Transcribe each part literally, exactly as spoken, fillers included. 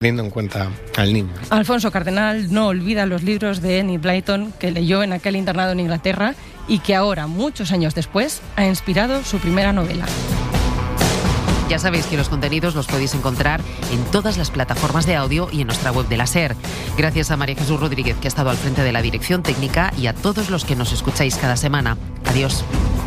teniendo en cuenta al niño. Alfonso Cardenal no olvida los libros de Enid Blyton que leyó en aquel internado en Inglaterra y que ahora, muchos años después, ha inspirado su primera novela. Ya sabéis que los contenidos los podéis encontrar en todas las plataformas de audio y en nuestra web de la SER. Gracias a María Jesús Rodríguez, que ha estado al frente de la dirección técnica, y a todos los que nos escucháis cada semana. Adiós.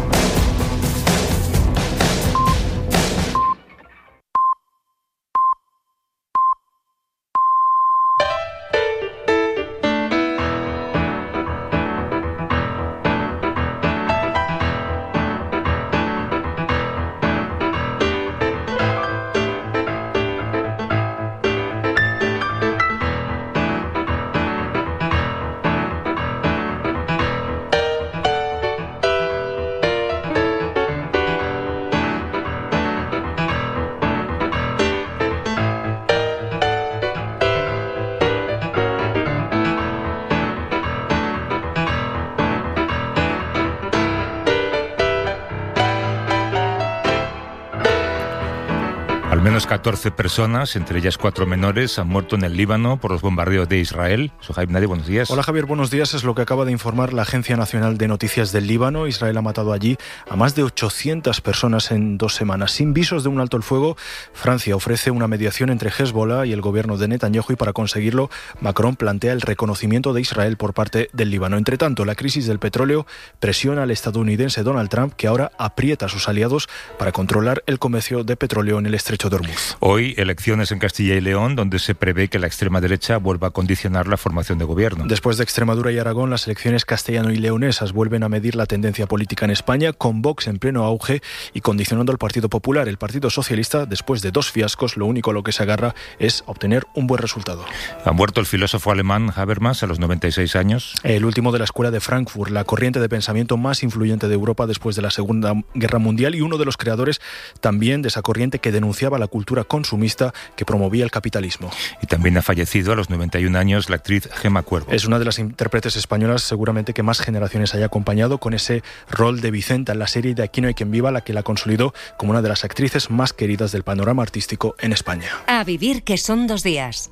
Al menos catorce personas, entre ellas cuatro menores, han muerto en el Líbano por los bombardeos de Israel. Sohaib Nadi, buenos días. Hola Javier, buenos días. Es lo que acaba de informar la Agencia Nacional de Noticias del Líbano. Israel ha matado allí a más de ochocientas personas en dos semanas. Sin visos de un alto el fuego, Francia ofrece una mediación entre Hezbollah y el gobierno de Netanyahu, y para conseguirlo, Macron plantea el reconocimiento de Israel por parte del Líbano. Entre tanto, la crisis del petróleo presiona al estadounidense Donald Trump, que ahora aprieta a sus aliados para controlar el comercio de petróleo en el estrecho de Hormuz. Hoy, elecciones en Castilla y León, donde se prevé que la extrema derecha vuelva a condicionar la formación de gobierno. Después de Extremadura y Aragón, las elecciones castellano y leonesas vuelven a medir la tendencia política en España, con Vox en pleno auge y condicionando al Partido Popular. El Partido Socialista, después de dos fiascos, lo único a lo que se agarra es obtener un buen resultado. Ha muerto el filósofo alemán Habermas a los noventa y seis años. El último de la Escuela de Frankfurt, la corriente de pensamiento más influyente de Europa después de la Segunda Guerra Mundial, y uno de los creadores también de esa corriente que denunciaba la cultura consumista que promovía el capitalismo. Y también ha fallecido a los noventa y un años la actriz Gemma Cuervo. Es una de las intérpretes españolas seguramente que más generaciones haya acompañado, con ese rol de Vicenta en la serie de Aquí no hay quien viva, la que la consolidó como una de las actrices más queridas del panorama artístico en España. A vivir, que son dos días.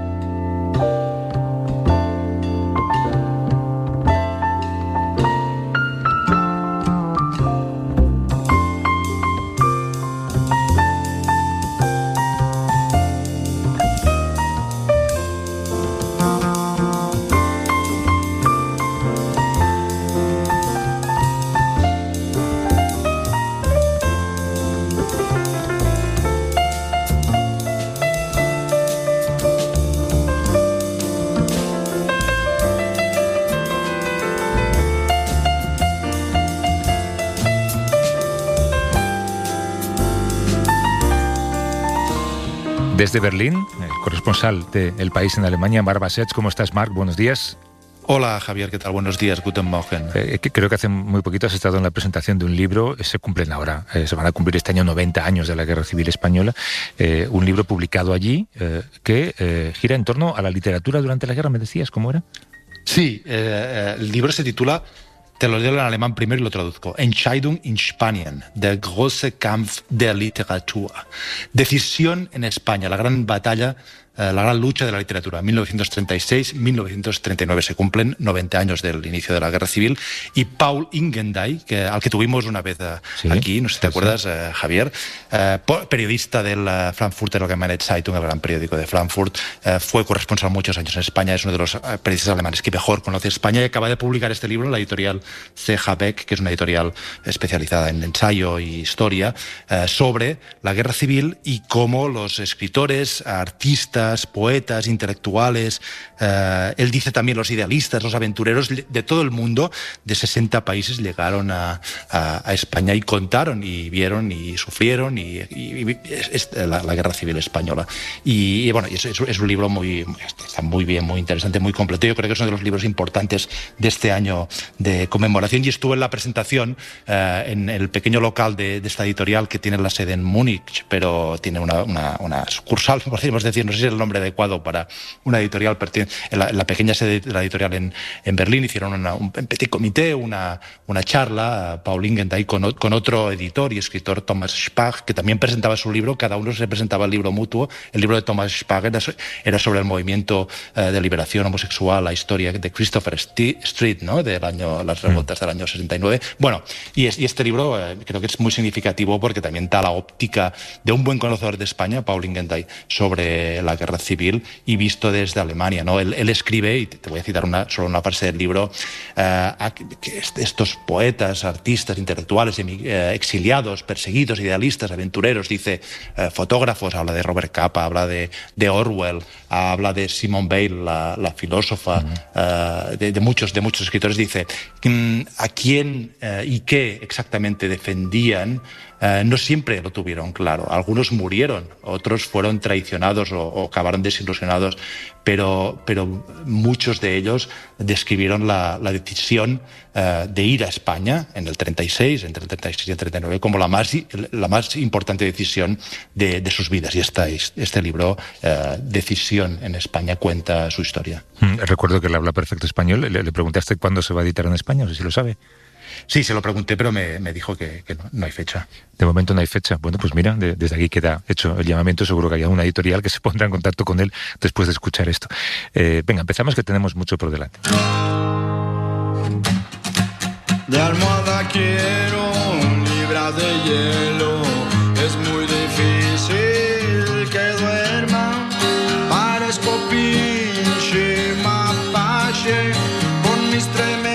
Desde Berlín, el corresponsal de El País en Alemania, Marc Bassets. ¿Cómo estás, Marc? Buenos días. Hola, Javier, ¿qué tal? Buenos días, guten Morgen. Eh, creo que hace muy poquito has estado en la presentación de un libro. Se cumplen ahora, eh, se van a cumplir este año noventa años de la Guerra Civil Española. Eh, un libro publicado allí eh, que eh, gira en torno a la literatura durante la guerra, ¿me decías? ¿Cómo era? Sí, eh, el libro se titula... Te lo leo en alemán primero y lo traduzco. Entscheidung in Spanien, der große Kampf der Literatur. Decisión en España, la gran batalla, eh, la gran lucha de la literatura. mil novecientos treinta y seis a mil novecientos treinta y nueve se cumplen noventa años del inicio de la Guerra Civil. Y Paul Ingendey, que, al que tuvimos una vez eh, sí, aquí, no sé si te sí, acuerdas, eh, Javier, eh, periodista del uh, Frankfurter Allgemeine Zeitung, el gran periódico de Frankfurt, eh, fue corresponsal muchos años en España, es uno de los eh, periodistas alemanes que mejor conoce España, y acaba de publicar este libro en la editorial C H Beck, que es una editorial especializada en ensayo y historia, eh, sobre la Guerra Civil y cómo los escritores, artistas, poetas, intelectuales, eh, él dice también los idealistas, los aventureros de todo el mundo, de sesenta países, llegaron a, a, a España y contaron y vieron y sufrieron y, y, y es, es la, la Guerra Civil Española. Y, y bueno, es, es, es un libro muy, está muy bien, muy interesante, muy completo. Yo creo que es uno de los libros importantes de este año de conmemoración, y estuve en la presentación eh, en el pequeño local de, de esta editorial, que tiene la sede en Múnich, pero tiene una, una, una sucursal, podríamos decir, no sé si el nombre adecuado para una editorial, en la, en la pequeña sede de la editorial en, en Berlín, hicieron una, un petit comité, una, una charla, Paul Ingenday, con, con otro editor y escritor, Thomas Spag, que también presentaba su libro, cada uno se presentaba el libro mutuo. El libro de Thomas Spag era, era sobre el movimiento eh, de liberación homosexual, la historia de Christopher Street, ¿no? Del año, las revueltas del año sesenta y nueve. Bueno, y, es, y este libro eh, creo que es muy significativo porque también da la óptica de un buen conocedor de España, Paul Ingenday, sobre la guerra civil y visto desde Alemania, ¿no? Él, él escribe, y te voy a citar una, solo una frase del libro, eh, que estos poetas, artistas, intelectuales, eh, exiliados, perseguidos, idealistas, aventureros, dice, eh, fotógrafos, habla de Robert Capa, habla de, de Orwell, habla de Simone Weil, la, la filósofa, uh-huh. uh, de, de, muchos, de muchos escritores, dice, a quién uh, y qué exactamente defendían. Uh, no siempre lo tuvieron claro. Algunos murieron, otros fueron traicionados o, o acabaron desilusionados, pero, pero muchos de ellos describieron la, la decisión uh, de ir a España en el treinta y seis, entre el treinta y seis y el treinta y nueve, como la más, la más importante decisión de, de sus vidas. Y esta, este libro, uh, Decisión en España, cuenta su historia. Mm, recuerdo que él habla perfecto español. Le, le preguntaste cuándo se va a editar en España, no sé si lo sabe. Sí, se lo pregunté, pero me, me dijo que, que no, no hay fecha. De momento no hay fecha. Bueno, pues mira, de, desde aquí queda hecho el llamamiento. Seguro que hay una editorial que se pondrá en contacto con él después de escuchar esto. Eh, venga, empezamos, que tenemos mucho por delante. De almohada quiero libras de hielo. Es muy difícil que duerma. Parezco pinche mapache con mis tremendas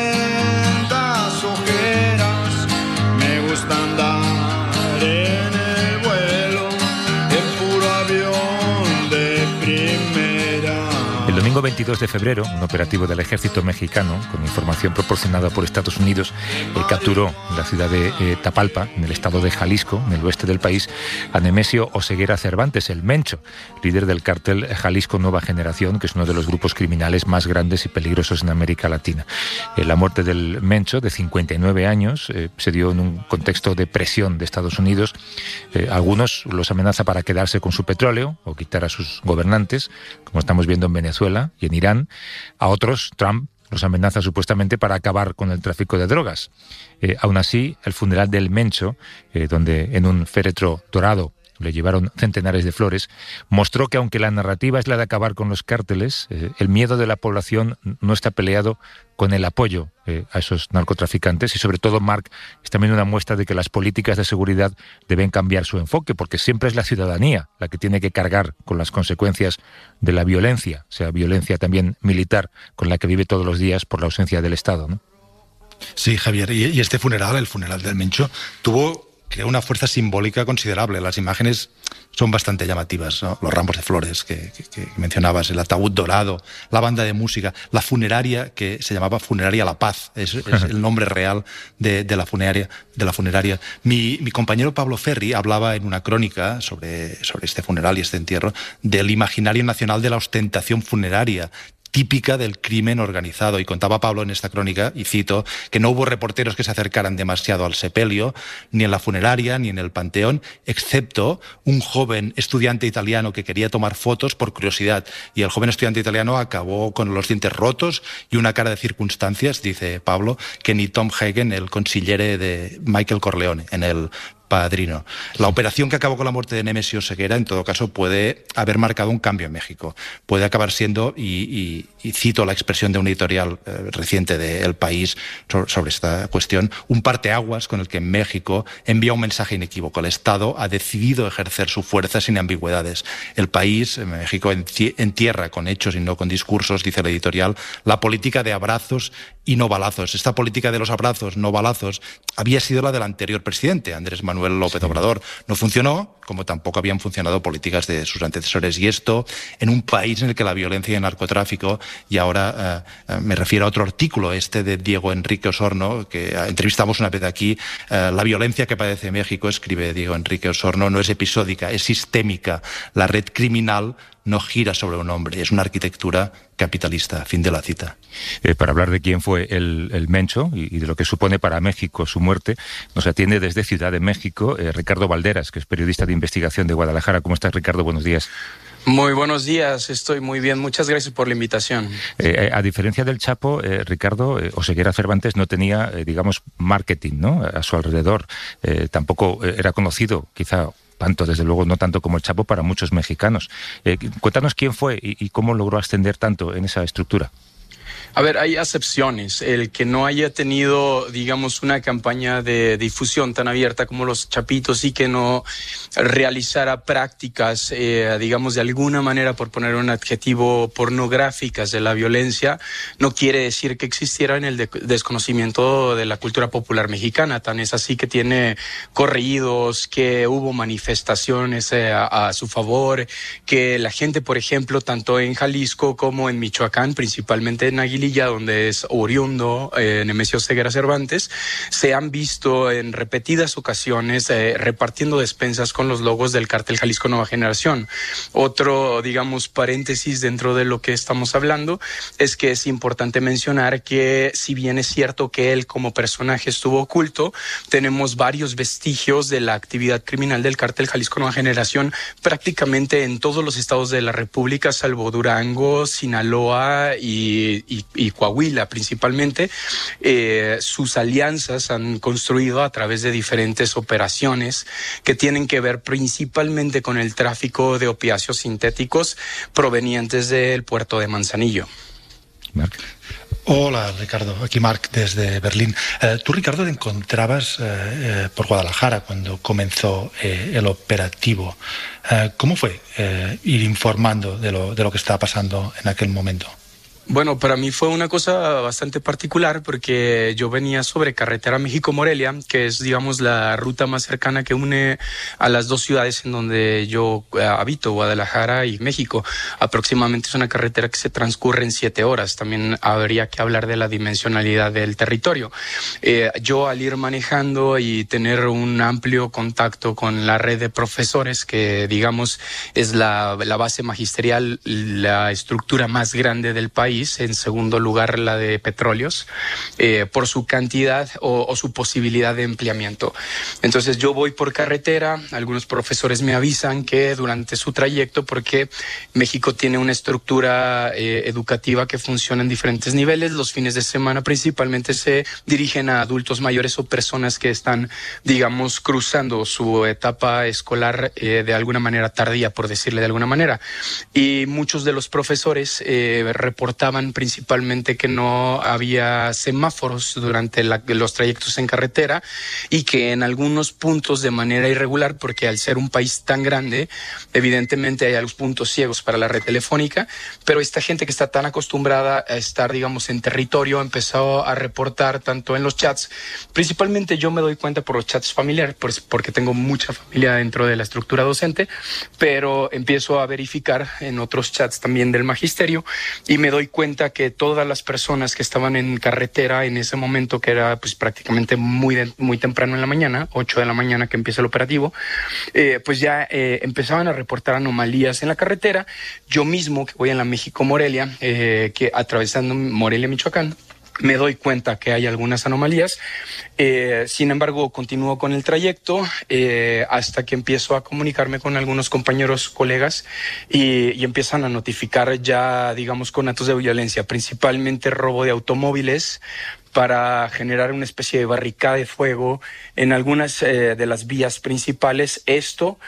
andar en el vuelo, en puro avión de primera. El domingo veintidós de febrero, un operativo del ejército mexicano, con información proporcionada por Estados Unidos, eh, capturó en la ciudad de eh, Tapalpa, en el estado de Jalisco, en el oeste del país, a Nemesio Oseguera Cervantes, el Mencho, líder del cártel Jalisco Nueva Generación, que es uno de los grupos criminales más grandes y peligrosos en América Latina. Eh, la muerte del Mencho, de cincuenta y nueve años, eh, se dio en un contexto de presión de Estados Unidos. Eh, algunos los amenaza para quedarse con su petróleo o quitar a sus gobernantes, como estamos viendo en Venezuela y en Irán. A otros, Trump los amenaza supuestamente para acabar con el tráfico de drogas. Eh, aún así, el funeral del Mencho, eh, donde en un féretro dorado le llevaron centenares de flores, mostró que aunque la narrativa es la de acabar con los cárteles, eh, el miedo de la población no está peleado con el apoyo eh, a esos narcotraficantes. Y sobre todo, Marc, es también una muestra de que las políticas de seguridad deben cambiar su enfoque, porque siempre es la ciudadanía la que tiene que cargar con las consecuencias de la violencia, sea violencia también militar, con la que vive todos los días por la ausencia del Estado, ¿no? Sí, Javier, y, y este funeral, el funeral del Mencho, tuvo... creó una fuerza simbólica considerable. Las imágenes son bastante llamativas, ¿no? Los ramos de flores que, que, que mencionabas, el ataúd dorado, la banda de música, la funeraria que se llamaba Funeraria La Paz, es, es el nombre real de, de, la funeraria, de la funeraria. Mi, mi compañero Pablo Ferri hablaba en una crónica sobre, sobre este funeral y este entierro del imaginario nacional de la ostentación funeraria, típica del crimen organizado. Y contaba Pablo en esta crónica, y cito, que no hubo reporteros que se acercaran demasiado al sepelio, ni en la funeraria, ni en el panteón, excepto un joven estudiante italiano que quería tomar fotos por curiosidad. Y el joven estudiante italiano acabó con los dientes rotos y una cara de circunstancias, dice Pablo, que ni Tom Hagen, el consigliere de Michael Corleone, en el Padrino. La operación que acabó con la muerte de Nemesio Oseguera, en todo caso, puede haber marcado un cambio en México. Puede acabar siendo, y, y, y cito la expresión de un editorial eh, reciente de El País sobre, sobre esta cuestión, un parteaguas con el que México envía un mensaje inequívoco. El Estado ha decidido ejercer su fuerza sin ambigüedades. El País, México, entierra con hechos y no con discursos, dice el editorial, la política de abrazos y no balazos. Esta política de los abrazos, no balazos, había sido la del anterior presidente, Andrés Manuel López sí. Obrador. No funcionó, como tampoco habían funcionado políticas de sus antecesores. Y esto en un país en el que la violencia y el narcotráfico, y ahora eh, me refiero a otro artículo, este de Diego Enrique Osorno, que entrevistamos una vez aquí, eh, la violencia que padece México, escribe Diego Enrique Osorno, no es episódica, es sistémica. La red criminal no gira sobre un hombre, es una arquitectura capitalista. Fin de la cita. Eh, para hablar de quién fue el, el Mencho y, y de lo que supone para México su muerte, nos atiende desde Ciudad de México eh, Ricardo Valderas, que es periodista de investigación de Guadalajara. ¿Cómo estás, Ricardo? Buenos días. Muy buenos días, estoy muy bien, muchas gracias por la invitación. Eh, a diferencia del Chapo, eh, Ricardo, eh, Oseguera Cervantes no tenía, eh, digamos, marketing, ¿no?, a su alrededor. Eh, tampoco era conocido, quizá tanto, desde luego, no tanto como el Chapo, para muchos mexicanos. Eh, cuéntanos quién fue y, y cómo logró ascender tanto en esa estructura. A ver, hay excepciones. El que no haya tenido, digamos, una campaña de difusión tan abierta como los Chapitos y que no realizara prácticas, eh, digamos, de alguna manera, por poner un adjetivo, pornográficas de la violencia, no quiere decir que existiera en el de desconocimiento de la cultura popular mexicana. Tan es así que tiene corridos, que hubo manifestaciones eh, a, a su favor, que la gente, por ejemplo, tanto en Jalisco como en Michoacán, principalmente en Aguililla, donde es oriundo eh, Nemesio Oseguera Cervantes, se han visto en repetidas ocasiones eh, repartiendo despensas con los logos del Cártel Jalisco Nueva Generación. Otro, digamos, paréntesis dentro de lo que estamos hablando es que es importante mencionar que, si bien es cierto que él como personaje estuvo oculto, tenemos varios vestigios de la actividad criminal del Cártel Jalisco Nueva Generación prácticamente en todos los estados de la República, salvo Durango, Sinaloa y, y y Coahuila principalmente. Eh, sus alianzas han construido a través de diferentes operaciones que tienen que ver principalmente con el tráfico de opiáceos sintéticos provenientes del puerto de Manzanillo. Marc. Hola, Ricardo. Aquí Marc desde Berlín. Eh, tú, Ricardo, te encontrabas eh, eh, por Guadalajara cuando comenzó eh, el operativo. Eh, ¿Cómo fue eh, ir informando de lo, de lo que estaba pasando en aquel momento? Bueno, para mí fue una cosa bastante particular porque yo venía sobre carretera México-Morelia, que es, digamos, la ruta más cercana que une a las dos ciudades en donde yo uh, habito, Guadalajara y México. Aproximadamente es una carretera que se transcurre en siete horas. También habría que hablar de la dimensionalidad del territorio. Eh, yo, al ir manejando y tener un amplio contacto con la red de profesores, que, digamos, es la, la base magisterial, la estructura más grande del país, en segundo lugar la de petróleos, eh, por su cantidad o, o su posibilidad de empleamiento. Entonces yo voy por carretera, algunos profesores me avisan que durante su trayecto, porque México tiene una estructura eh, educativa que funciona en diferentes niveles, los fines de semana principalmente se dirigen a adultos mayores o personas que están, digamos, cruzando su etapa escolar eh, de alguna manera tardía, por decirle de alguna manera. Y muchos de los profesores eh, reportaban principalmente que no había semáforos durante la, los trayectos en carretera y que en algunos puntos de manera irregular, porque al ser un país tan grande, evidentemente hay algunos puntos ciegos para la red telefónica, pero esta gente que está tan acostumbrada a estar, digamos, en territorio empezó a reportar tanto en los chats, principalmente yo me doy cuenta por los chats familiares, porque tengo mucha familia dentro de la estructura docente, pero empiezo a verificar en otros chats también del magisterio y me doy cuenta que todas las personas que estaban en carretera en ese momento, que era pues prácticamente muy, de, muy temprano en la mañana, ocho de la mañana que empieza el operativo, eh, pues ya eh, empezaban a reportar anomalías en la carretera. Yo mismo, que voy en la México-Morelia, eh, que atravesando Morelia, Michoacán, me doy cuenta que hay algunas anomalías. Eh, sin embargo, continúo con el trayecto eh, hasta que empiezo a comunicarme con algunos compañeros, colegas, y, y empiezan a notificar ya, digamos, con actos de violencia, principalmente robo de automóviles, para generar una especie de barricada de fuego en algunas eh, de las vías principales. Esto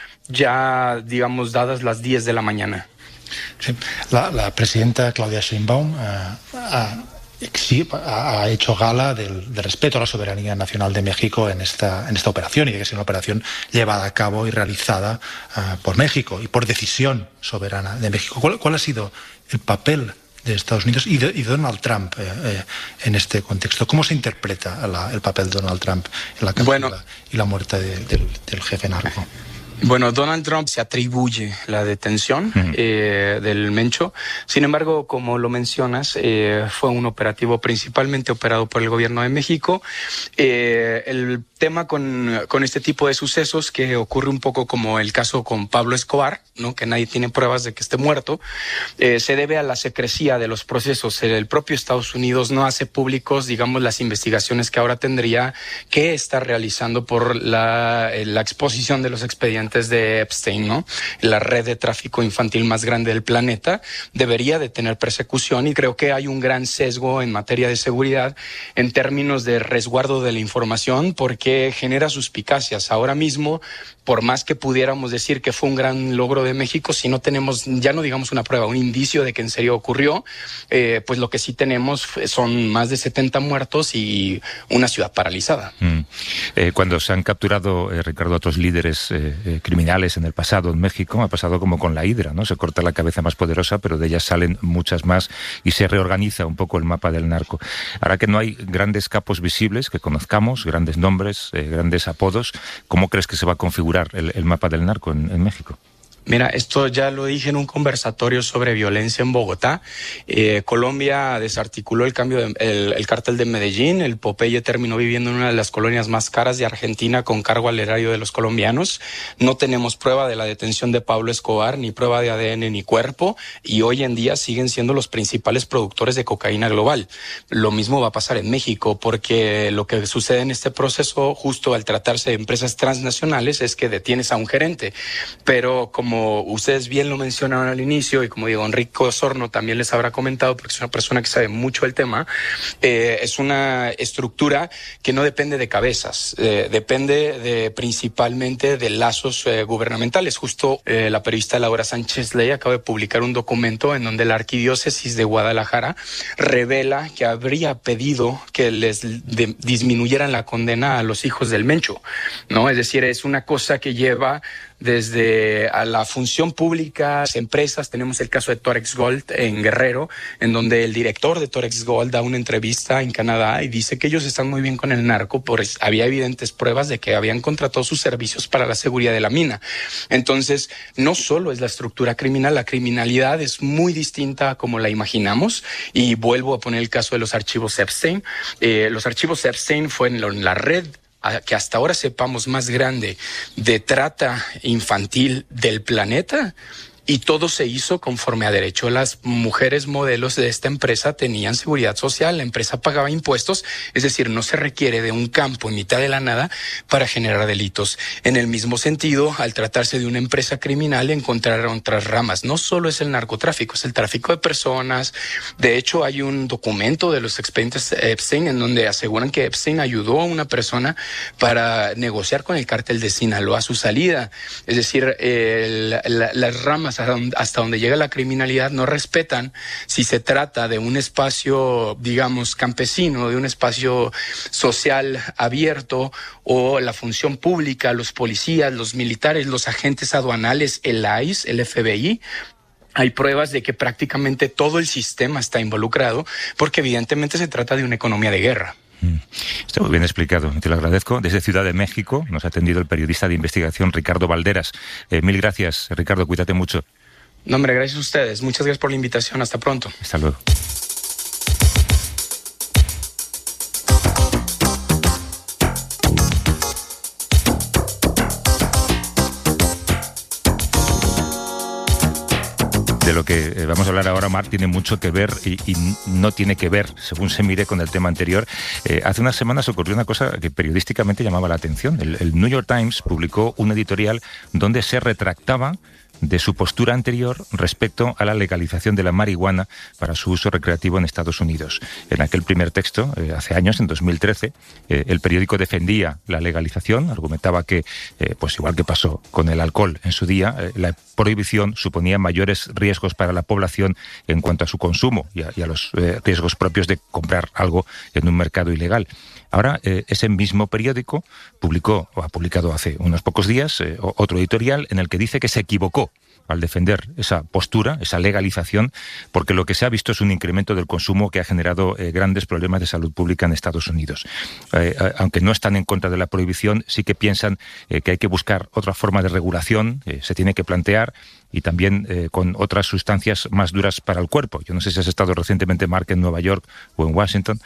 ya, digamos, dadas las diez de la mañana. Sí. La, la presidenta Claudia Sheinbaum uh, uh... Sí, ha hecho gala del, del respeto a la soberanía nacional de México en esta, en esta operación, y de que es una operación llevada a cabo y realizada uh, por México y por decisión soberana de México. ¿Cuál, cuál ha sido el papel de Estados Unidos y de y Donald Trump eh, eh, en este contexto? ¿Cómo se interpreta la, el papel de Donald Trump en la captura bueno, y la muerte de, del, del jefe narco? Bueno, Donald Trump se atribuye la detención uh-huh. eh, del Mencho. Sin embargo, como lo mencionas, eh, fue un operativo principalmente operado por el gobierno de México. Eh, el tema con, con este tipo de sucesos que ocurre un poco como el caso con Pablo Escobar, ¿no? Que nadie tiene pruebas de que esté muerto, eh, se debe a la secrecía de los procesos. El propio Estados Unidos no hace públicos, digamos, las investigaciones que ahora tendría que estar realizando por la, la exposición de los expedientes de Epstein, ¿no? La red de tráfico infantil más grande del planeta debería de tener persecución, y creo que hay un gran sesgo en materia de seguridad en términos de resguardo de la información, porque genera suspicacias. Ahora mismo, por más que pudiéramos decir que fue un gran logro de México, si no tenemos, ya no digamos una prueba, un indicio de que en serio ocurrió, eh, pues lo que sí tenemos son más de setenta muertos y una ciudad paralizada. Mm. Eh, cuando se han capturado, eh, Ricardo, otros líderes eh, eh, criminales en el pasado en México, ha pasado como con la hidra, ¿no? Se corta la cabeza más poderosa, pero de ellas salen muchas más y se reorganiza un poco el mapa del narco. Ahora que no hay grandes capos visibles que conozcamos, grandes nombres, eh, grandes apodos, ¿cómo crees que se va a configurar el, el mapa del narco en, en México? Mira, esto ya lo dije en un conversatorio sobre violencia en Bogotá. Eh, Colombia desarticuló el cambio de, el, el cártel de Medellín. El Popeye terminó viviendo en una de las colonias más caras de Argentina con cargo al erario de los colombianos. No tenemos prueba de la detención de Pablo Escobar, ni prueba de A D N ni cuerpo, y hoy en día siguen siendo los principales productores de cocaína global. Lo mismo va a pasar en México, porque lo que sucede en este proceso, justo al tratarse de empresas transnacionales, es que detienes a un gerente, pero como Como ustedes bien lo mencionaron al inicio, y como digo, Enrique Osorno también les habrá comentado, porque es una persona que sabe mucho del tema, eh, es una estructura que no depende de cabezas, eh, depende de, principalmente de lazos eh, gubernamentales. Justo eh, la periodista Laura Sánchez Ley acaba de publicar un documento en donde la Arquidiócesis de Guadalajara revela que habría pedido que les de, disminuyeran la condena a los hijos del Mencho, ¿no? Es decir, es una cosa que lleva desde a la función pública, las empresas. Tenemos el caso de Torex Gold en Guerrero, en donde el director de Torex Gold da una entrevista en Canadá y dice que ellos están muy bien con el narco, pues había evidentes pruebas de que habían contratado sus servicios para la seguridad de la mina. Entonces, no solo es la estructura criminal, la criminalidad es muy distinta a como la imaginamos, y vuelvo a poner el caso de los archivos Epstein. Eh, los archivos Epstein fue en, lo, en la red que hasta ahora sepamos más grande de trata infantil del planeta, y todo se hizo conforme a derecho. Las mujeres modelos de esta empresa tenían seguridad social, la empresa pagaba impuestos, es decir, no se requiere de un campo en mitad de la nada para generar delitos. En el mismo sentido, al tratarse de una empresa criminal, encontraron otras ramas. No solo es el narcotráfico, es el tráfico de personas. De hecho, hay un documento de los expedientes Epstein en donde aseguran que Epstein ayudó a una persona para negociar con el cártel de Sinaloa a su salida. Es decir, el, la, las ramas hasta donde llega la criminalidad no respetan si se trata de un espacio, digamos, campesino, de un espacio social abierto, o la función pública, los policías, los militares, los agentes aduanales, el I C E, el F B I. Hay pruebas de que prácticamente todo el sistema está involucrado, porque evidentemente se trata de una economía de guerra. Está muy bien explicado, te lo agradezco. Desde Ciudad de México nos ha atendido el periodista de investigación Ricardo Valderas. Eh, mil gracias, Ricardo, cuídate mucho. No, hombre, gracias a ustedes. Muchas gracias por la invitación. Hasta pronto. Hasta luego. De lo que vamos a hablar ahora, Mar, tiene mucho que ver y, y no tiene que ver, según se mire, con el tema anterior. Eh, hace unas semanas ocurrió una cosa que periodísticamente llamaba la atención. El, el New York Times publicó un editorial donde se retractaba de su postura anterior respecto a la legalización de la marihuana para su uso recreativo en Estados Unidos. En aquel primer texto, eh, hace años, en dos mil trece, eh, el periódico defendía la legalización, argumentaba que, eh, pues igual que pasó con el alcohol en su día, eh, la prohibición suponía mayores riesgos para la población en cuanto a su consumo y a, y a los eh, riesgos propios de comprar algo en un mercado ilegal. Ahora, eh, ese mismo periódico publicó, o ha publicado hace unos pocos días, eh, otro editorial en el que dice que se equivocó al defender esa postura, esa legalización, porque lo que se ha visto es un incremento del consumo que ha generado eh, grandes problemas de salud pública en Estados Unidos. Eh, aunque no están en contra de la prohibición, sí que piensan eh, que hay que buscar otra forma de regulación, eh, se tiene que plantear, y también eh, con otras sustancias más duras para el cuerpo. Yo no sé si has estado recientemente, Mark, en Nueva York o en Washington,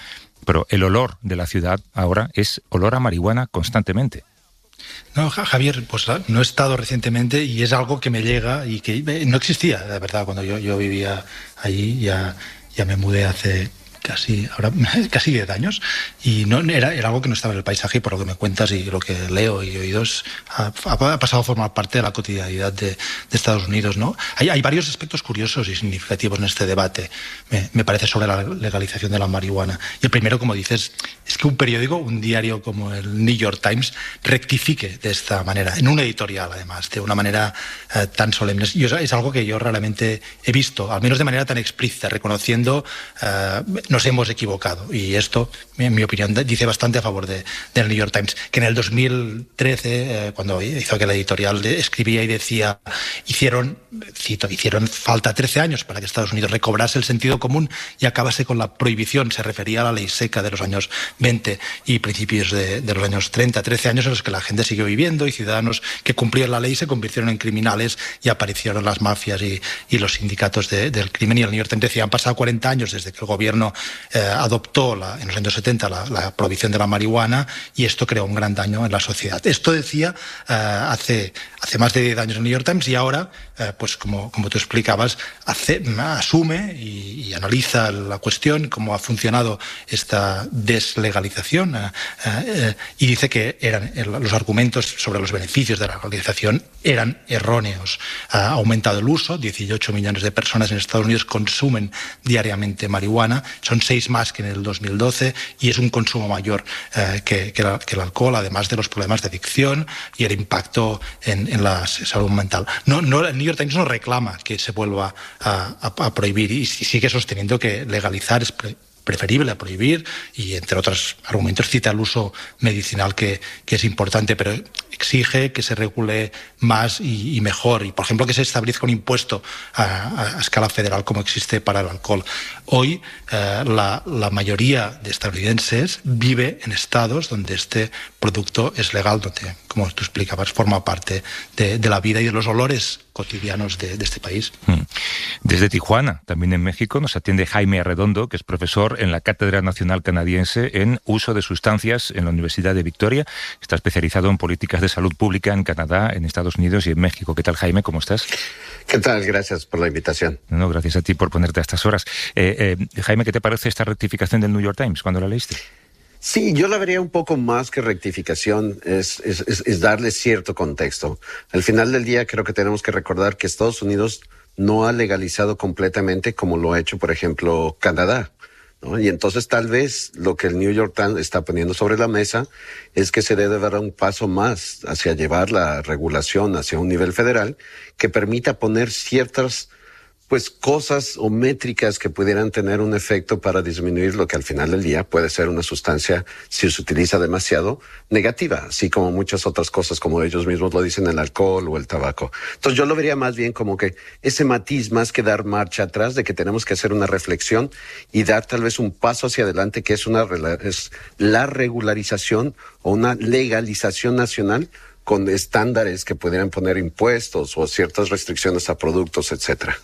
pero el olor de la ciudad ahora es olor a marihuana constantemente. No, Javier, pues no he estado recientemente y es algo que me llega y que no existía, de verdad, cuando yo, yo vivía allí, ya, ya me mudé hace casi ahora casi diez años y no era, era algo que no estaba en el paisaje, y por lo que me cuentas y lo que leo y he oído es, ha, ha pasado a formar parte de la cotidianidad de, de Estados Unidos, ¿no? Hay, hay varios aspectos curiosos y significativos en este debate, me, me parece, sobre la legalización de la marihuana. Y el primero, como dices, es que un periódico, un diario como el New York Times, rectifique de esta manera, en un editorial además, de una manera eh, tan solemne. Y eso es algo que yo raramente he visto, al menos de manera tan explícita, reconociendo eh, nos hemos equivocado. Y esto, en mi opinión, dice bastante a favor de, del New York Times, que en el dos mil trece, eh, cuando hizo aquel editorial, de, escribía y decía, hicieron, cito, hicieron falta trece años para que Estados Unidos recobrase el sentido común y acabase con la prohibición. Se refería a la ley seca de los años veinte y principios de, de los años treinta, trece años en los que la gente siguió viviendo y ciudadanos que cumplían la ley se convirtieron en criminales y aparecieron las mafias y, y los sindicatos de, del crimen. Y el New York Times decía, han pasado cuarenta años desde que el gobierno Eh, adoptó la, en los años setenta la, la prohibición de la marihuana, y esto creó un gran daño en la sociedad. Esto decía eh, hace, hace más de diez años el New York Times, y ahora, eh, pues como, como tú explicabas, hace, asume y, y analiza la cuestión, cómo ha funcionado esta deslegalización, eh, eh, y dice que eran los argumentos sobre los beneficios de la legalización eran erróneos. Ha aumentado el uso, dieciocho millones de personas en Estados Unidos consumen diariamente marihuana, son seis más que en el dos mil doce, y es un consumo mayor eh, que, que, la, que el alcohol, además de los problemas de adicción y el impacto en, en la salud mental. No, no, el New York Times no reclama que se vuelva a, a, a prohibir, y sigue sosteniendo que legalizar es pre preferible a prohibir, y entre otros argumentos cita el uso medicinal, que, que es importante, pero exige que se regule más y, y mejor, y por ejemplo que se establezca un impuesto a, a escala federal como existe para el alcohol. Hoy eh, la, la mayoría de estadounidenses vive en estados donde este producto es legal, donde, como tú explicabas, forma parte de, de la vida y de los olores cotidianos de, de este país. Desde Tijuana, también en México, nos atiende Jaime Arredondo, que es profesor en la Cátedra Nacional Canadiense en Uso de Sustancias en la Universidad de Victoria. Está especializado en políticas de salud pública en Canadá, en Estados Unidos y en México. ¿Qué tal, Jaime? ¿Cómo estás? ¿Qué tal? Gracias por la invitación. No, gracias a ti por ponerte a estas horas. Eh, eh, Jaime, ¿qué te parece esta rectificación del New York Times cuando la leíste? Sí, yo la vería un poco más que rectificación, es, es, es, es darle cierto contexto. Al final del día creo que tenemos que recordar que Estados Unidos no ha legalizado completamente como lo ha hecho, por ejemplo, Canadá, ¿no? Y entonces tal vez lo que el New York Times está poniendo sobre la mesa es que se debe dar un paso más hacia llevar la regulación hacia un nivel federal que permita poner ciertas pues cosas o métricas que pudieran tener un efecto para disminuir lo que al final del día puede ser una sustancia, si se utiliza demasiado, negativa, así como muchas otras cosas, como ellos mismos lo dicen, el alcohol o el tabaco. Entonces yo lo vería más bien como que ese matiz, más que dar marcha atrás, de que tenemos que hacer una reflexión y dar tal vez un paso hacia adelante, que es una es la regularización o una legalización nacional con estándares que pudieran poner impuestos o ciertas restricciones a productos, etcétera.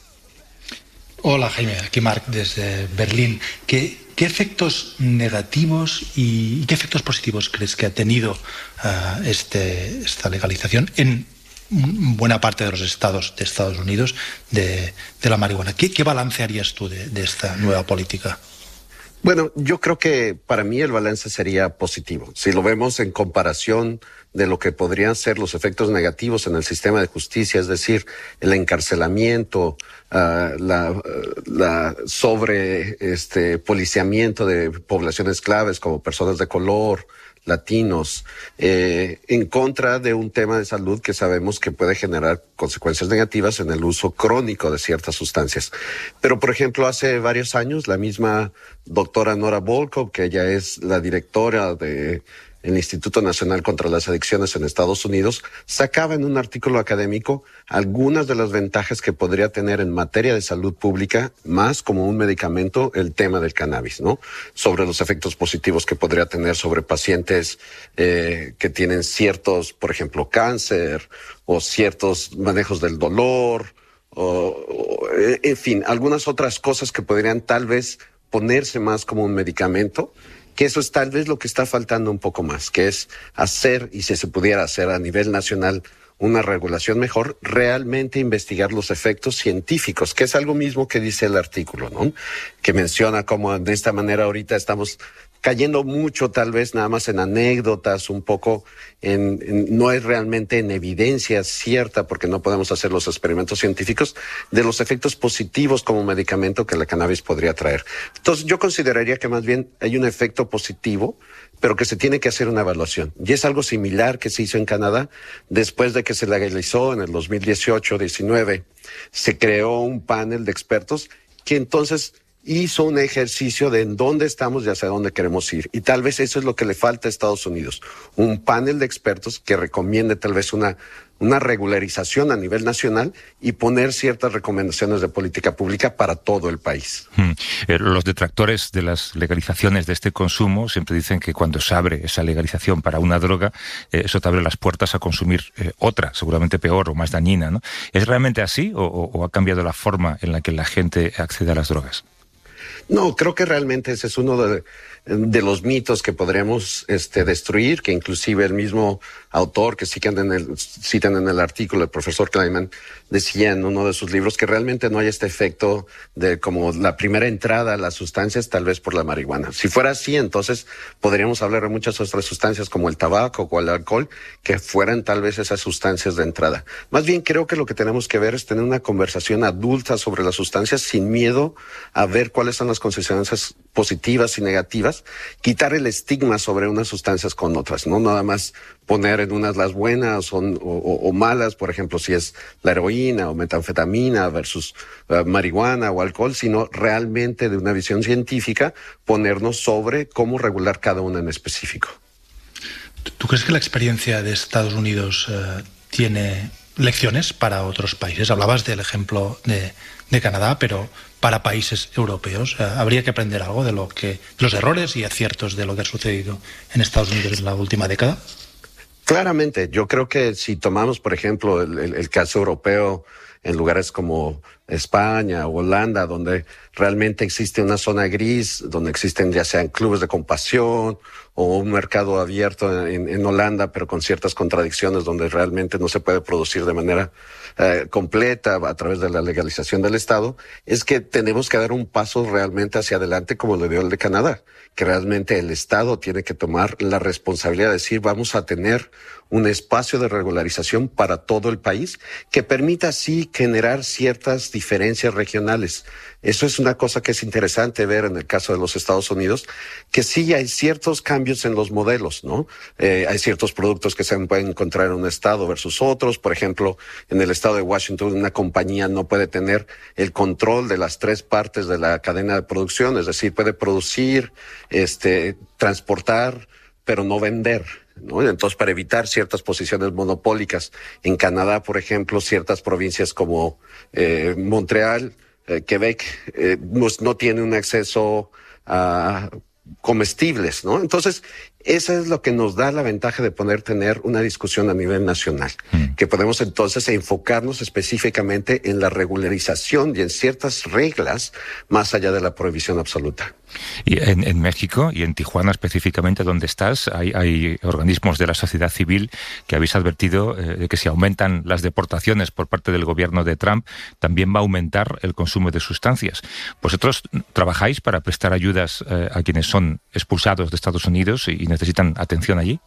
Hola, Jaime, aquí Marc desde Berlín. ¿Qué, qué efectos negativos y qué efectos positivos crees que ha tenido uh, este, esta legalización en buena parte de los estados de Estados Unidos de, de la marihuana? ¿Qué, qué balance harías tú de, de esta nueva política? Bueno, yo creo que para mí el balance sería positivo. Si lo vemos en comparación de lo que podrían ser los efectos negativos en el sistema de justicia, es decir, el encarcelamiento, uh, la, uh, la sobre este policiamiento de poblaciones claves como personas de color, latinos, eh, en contra de un tema de salud que sabemos que puede generar consecuencias negativas en el uso crónico de ciertas sustancias. Pero, por ejemplo, hace varios años, la misma doctora Nora Volkow, que ella es la directora de el Instituto Nacional contra las Adicciones en Estados Unidos, sacaba en un artículo académico algunas de las ventajas que podría tener en materia de salud pública, más como un medicamento, el tema del cannabis, ¿no? Sobre los efectos positivos que podría tener sobre pacientes eh, que tienen ciertos, por ejemplo, cáncer o ciertos manejos del dolor, o, o en fin, algunas otras cosas que podrían tal vez ponerse más como un medicamento, que eso es tal vez lo que está faltando un poco más, que es hacer, y si se pudiera hacer a nivel nacional, una regulación mejor, realmente investigar los efectos científicos, que es algo mismo que dice el artículo, ¿no? Que menciona cómo de esta manera ahorita estamos cayendo mucho tal vez nada más en anécdotas, un poco en, en no es realmente en evidencia cierta, porque no podemos hacer los experimentos científicos de los efectos positivos como medicamento que la cannabis podría traer. Entonces yo consideraría que más bien hay un efecto positivo, pero que se tiene que hacer una evaluación. Y es algo similar que se hizo en Canadá después de que se legalizó en el dos mil dieciocho diecinueve. Se creó un panel de expertos que entonces hizo un ejercicio de en dónde estamos y hacia dónde queremos ir. Y tal vez eso es lo que le falta a Estados Unidos. Un panel de expertos que recomiende tal vez una, una regularización a nivel nacional y poner ciertas recomendaciones de política pública para todo el país. Hmm. Eh, los detractores de las legalizaciones de este consumo siempre dicen que cuando se abre esa legalización para una droga, eh, eso te abre las puertas a consumir eh, otra, seguramente peor o más dañina, ¿no? ¿Es realmente así o, o, o ha cambiado la forma en la que la gente accede a las drogas? No, creo que realmente ese es uno de, de los mitos que podríamos este, destruir, que inclusive el mismo autor que citan en el, citan en el artículo, el profesor Kleiman, decía en uno de sus libros que realmente no hay este efecto de como la primera entrada a las sustancias, tal vez por la marihuana. Si fuera así, entonces podríamos hablar de muchas otras sustancias como el tabaco o el alcohol, que fueran tal vez esas sustancias de entrada. Más bien creo que lo que tenemos que ver es tener una conversación adulta sobre las sustancias sin miedo a ver cuáles son las consecuencias positivas y negativas, quitar el estigma sobre unas sustancias con otras, no nada más poner en unas las buenas o, o, o malas, por ejemplo, si es la heroína o metanfetamina versus uh, marihuana o alcohol, sino realmente de una visión científica ponernos sobre cómo regular cada una en específico. ¿Tú crees que la experiencia de Estados Unidos uh, tiene lecciones para otros países? Hablabas del ejemplo de, de Canadá, pero para países europeos, uh, ¿habría que aprender algo de lo que los errores y aciertos de lo que ha sucedido en Estados Unidos en la última década? Claramente, yo creo que si tomamos, por ejemplo, el, el, el caso europeo en lugares como España o Holanda, donde realmente existe una zona gris, donde existen ya sean clubes de compasión o un mercado abierto en, en Holanda, pero con ciertas contradicciones donde realmente no se puede producir de manera eh, completa a través de la legalización del Estado, es que tenemos que dar un paso realmente hacia adelante como lo dio el de Canadá, que realmente el Estado tiene que tomar la responsabilidad de decir vamos a tener un espacio de regularización para todo el país que permita así generar ciertas diferencias regionales. Eso es una cosa que es interesante ver en el caso de los Estados Unidos, que sí hay ciertos cambios en los modelos, ¿no? Eh, hay ciertos productos que se pueden encontrar en un estado versus otros. Por ejemplo, en el estado de Washington, una compañía no puede tener el control de las tres partes de la cadena de producción, es decir, puede producir, este, transportar, pero no vender, ¿no? Entonces, para evitar ciertas posiciones monopólicas, en Canadá, por ejemplo, ciertas provincias como eh, Montreal, eh, Quebec, eh, no, no tienen un acceso a comestibles, ¿no? Entonces, eso es lo que nos da la ventaja de poder tener una discusión a nivel nacional, mm. que podemos entonces enfocarnos específicamente en la regularización y en ciertas reglas más allá de la prohibición absoluta. Y en, en México y en Tijuana específicamente donde estás, hay, hay organismos de la sociedad civil que habéis advertido eh, de que si aumentan las deportaciones por parte del gobierno de Trump, también va a aumentar el consumo de sustancias. ¿Vosotros trabajáis para prestar ayudas eh, a quienes son expulsados de Estados Unidos y necesitan atención allí?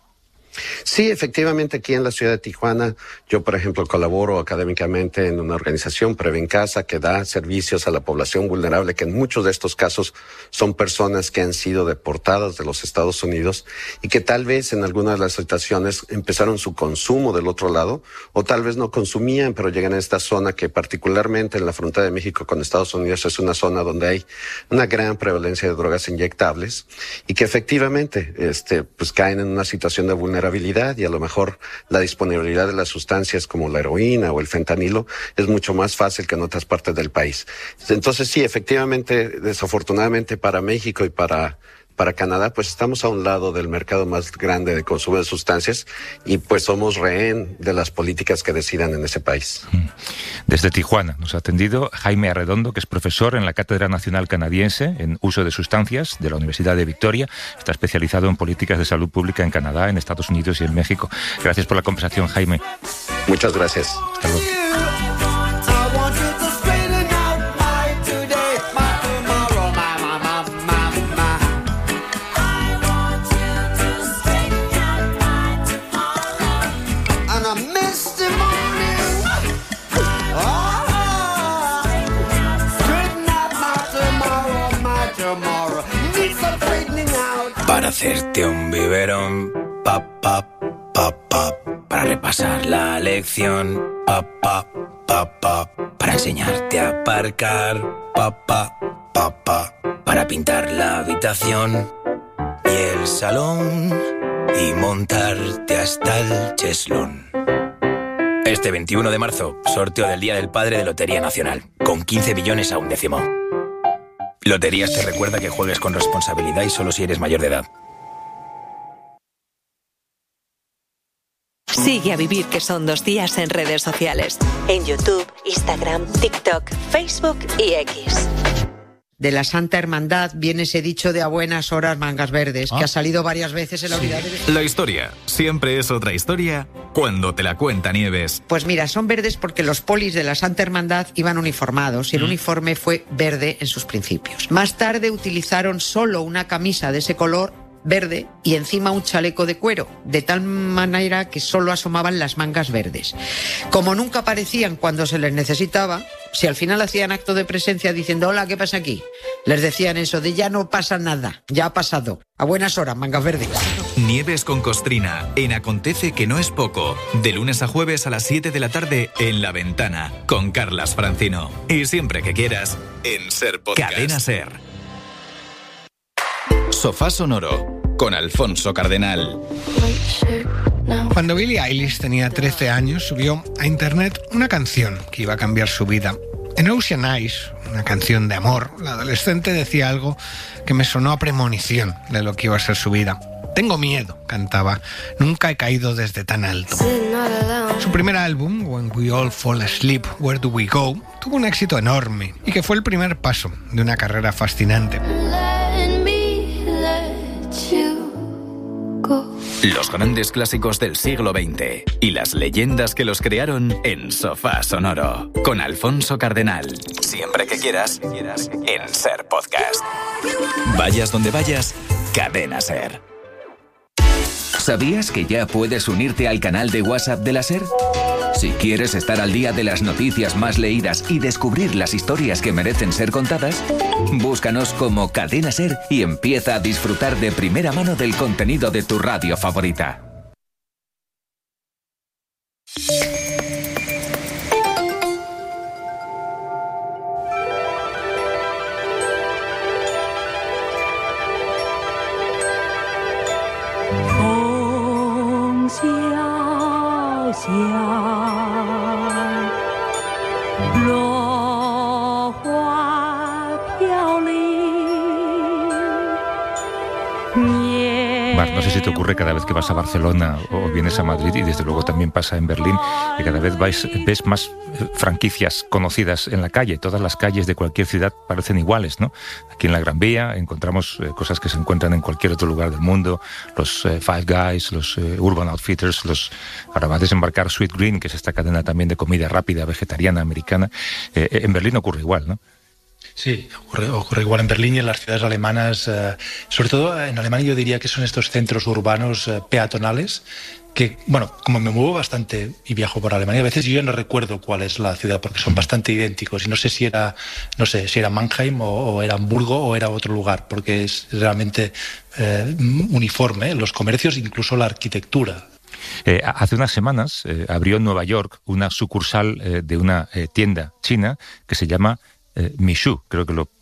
Sí, efectivamente, aquí en la ciudad de Tijuana, yo, por ejemplo, colaboro académicamente en una organización, Prevencasa, que da servicios a la población vulnerable, que en muchos de estos casos son personas que han sido deportadas de los Estados Unidos y que tal vez en algunas de las situaciones empezaron su consumo del otro lado, o tal vez no consumían, pero llegan a esta zona que particularmente en la frontera de México con Estados Unidos es una zona donde hay una gran prevalencia de drogas inyectables y que efectivamente, este, pues caen en una situación de vulnerabilidad y a lo mejor la disponibilidad de las sustancias como la heroína o el fentanilo es mucho más fácil que en otras partes del país. Entonces sí, efectivamente, desafortunadamente para México y para para Canadá, pues estamos a un lado del mercado más grande de consumo de sustancias y pues somos rehén de las políticas que decidan en ese país. Desde Tijuana nos ha atendido Jaime Arredondo, que es profesor en la Cátedra Nacional Canadiense en Uso de Sustancias de la Universidad de Victoria. Está especializado en políticas de salud pública en Canadá, en Estados Unidos y en México. Gracias por la conversación, Jaime. Muchas gracias. Hasta luego. Para hacerte un biberón, pa, pa, pa, pa. Para repasar la lección, pa, pa, pa, pa. Para enseñarte a aparcar, pa, pa, pa, pa. Para pintar la habitación y el salón y montarte hasta el cheslón. Este veintiuno de marzo, sorteo del Día del Padre de Lotería Nacional, con quince billones a un décimo. Loterías te recuerda que juegues con responsabilidad y solo si eres mayor de edad. Sigue a Vivir que son dos días en redes sociales. En YouTube, Instagram, TikTok, Facebook y X. De la Santa Hermandad viene ese dicho de a buenas horas mangas verdes, ¿Ah? que ha salido varias veces en la unidad de... La historia siempre es otra historia cuando te la cuenta Nieves. Pues mira, son verdes porque los polis de la Santa Hermandad iban uniformados y el mm. uniforme fue verde en sus principios. Más tarde utilizaron solo una camisa de ese color verde y encima un chaleco de cuero, de tal manera que solo asomaban las mangas verdes. Como nunca aparecían cuando se les necesitaba, si al final hacían acto de presencia diciendo hola, ¿qué pasa aquí?, les decían eso de ya no pasa nada, ya ha pasado, a buenas horas, mangas verdes. Nieves con Costrina, en Acontece que no es poco, de lunes a jueves a las siete de la tarde en La Ventana, con Carlas Francino. Y siempre que quieras, en Ser Podcast. Cadena Ser. Sofá Sonoro, con Alfonso Cardenal. Cuando Billie Eilish tenía trece años, subió a internet una canción que iba a cambiar su vida. En Ocean Eyes, una canción de amor, la adolescente decía algo que me sonó a premonición de lo que iba a ser su vida. Tengo miedo, cantaba, nunca he caído desde tan alto. Su primer álbum, When We All Fall Asleep, Where Do We Go?, tuvo un éxito enorme y que fue el primer paso de una carrera fascinante. Los grandes clásicos del siglo veinte y las leyendas que los crearon en Sofá Sonoro, con Alfonso Cardenal. Siempre que quieras, en Ser Podcast. Vayas donde vayas, Cadena Ser. ¿Sabías que ya puedes unirte al canal de WhatsApp de la Ser? Si quieres estar al día de las noticias más leídas y descubrir las historias que merecen ser contadas, búscanos como Cadena Ser y empieza a disfrutar de primera mano del contenido de tu radio favorita. Mar, no sé si te ocurre cada vez que vas a Barcelona o vienes a Madrid, y desde luego también pasa en Berlín, que cada vez vais, ves más franquicias conocidas en la calle. Todas las calles de cualquier ciudad parecen iguales, ¿no? Aquí en la Gran Vía encontramos eh, cosas que se encuentran en cualquier otro lugar del mundo, los eh, Five Guys, los eh, Urban Outfitters, los... ahora va a desembarcar Sweet Green, que es esta cadena también de comida rápida, vegetariana, americana. Eh, en Berlín ocurre igual, ¿no? Sí, ocurre, ocurre igual en Berlín y en las ciudades alemanas. Eh, sobre todo en Alemania yo diría que son estos centros urbanos eh, peatonales que, bueno, como me muevo bastante y viajo por Alemania, a veces yo ya no recuerdo cuál es la ciudad porque son bastante idénticos y no sé si era, no sé, si era Mannheim o, o era Hamburgo o era otro lugar, porque es realmente eh, uniforme, ¿eh? Los comercios, incluso la arquitectura. Eh, hace unas semanas eh, abrió en Nueva York una sucursal eh, de una eh, tienda china que se llama Eh, Mishu, creo que lo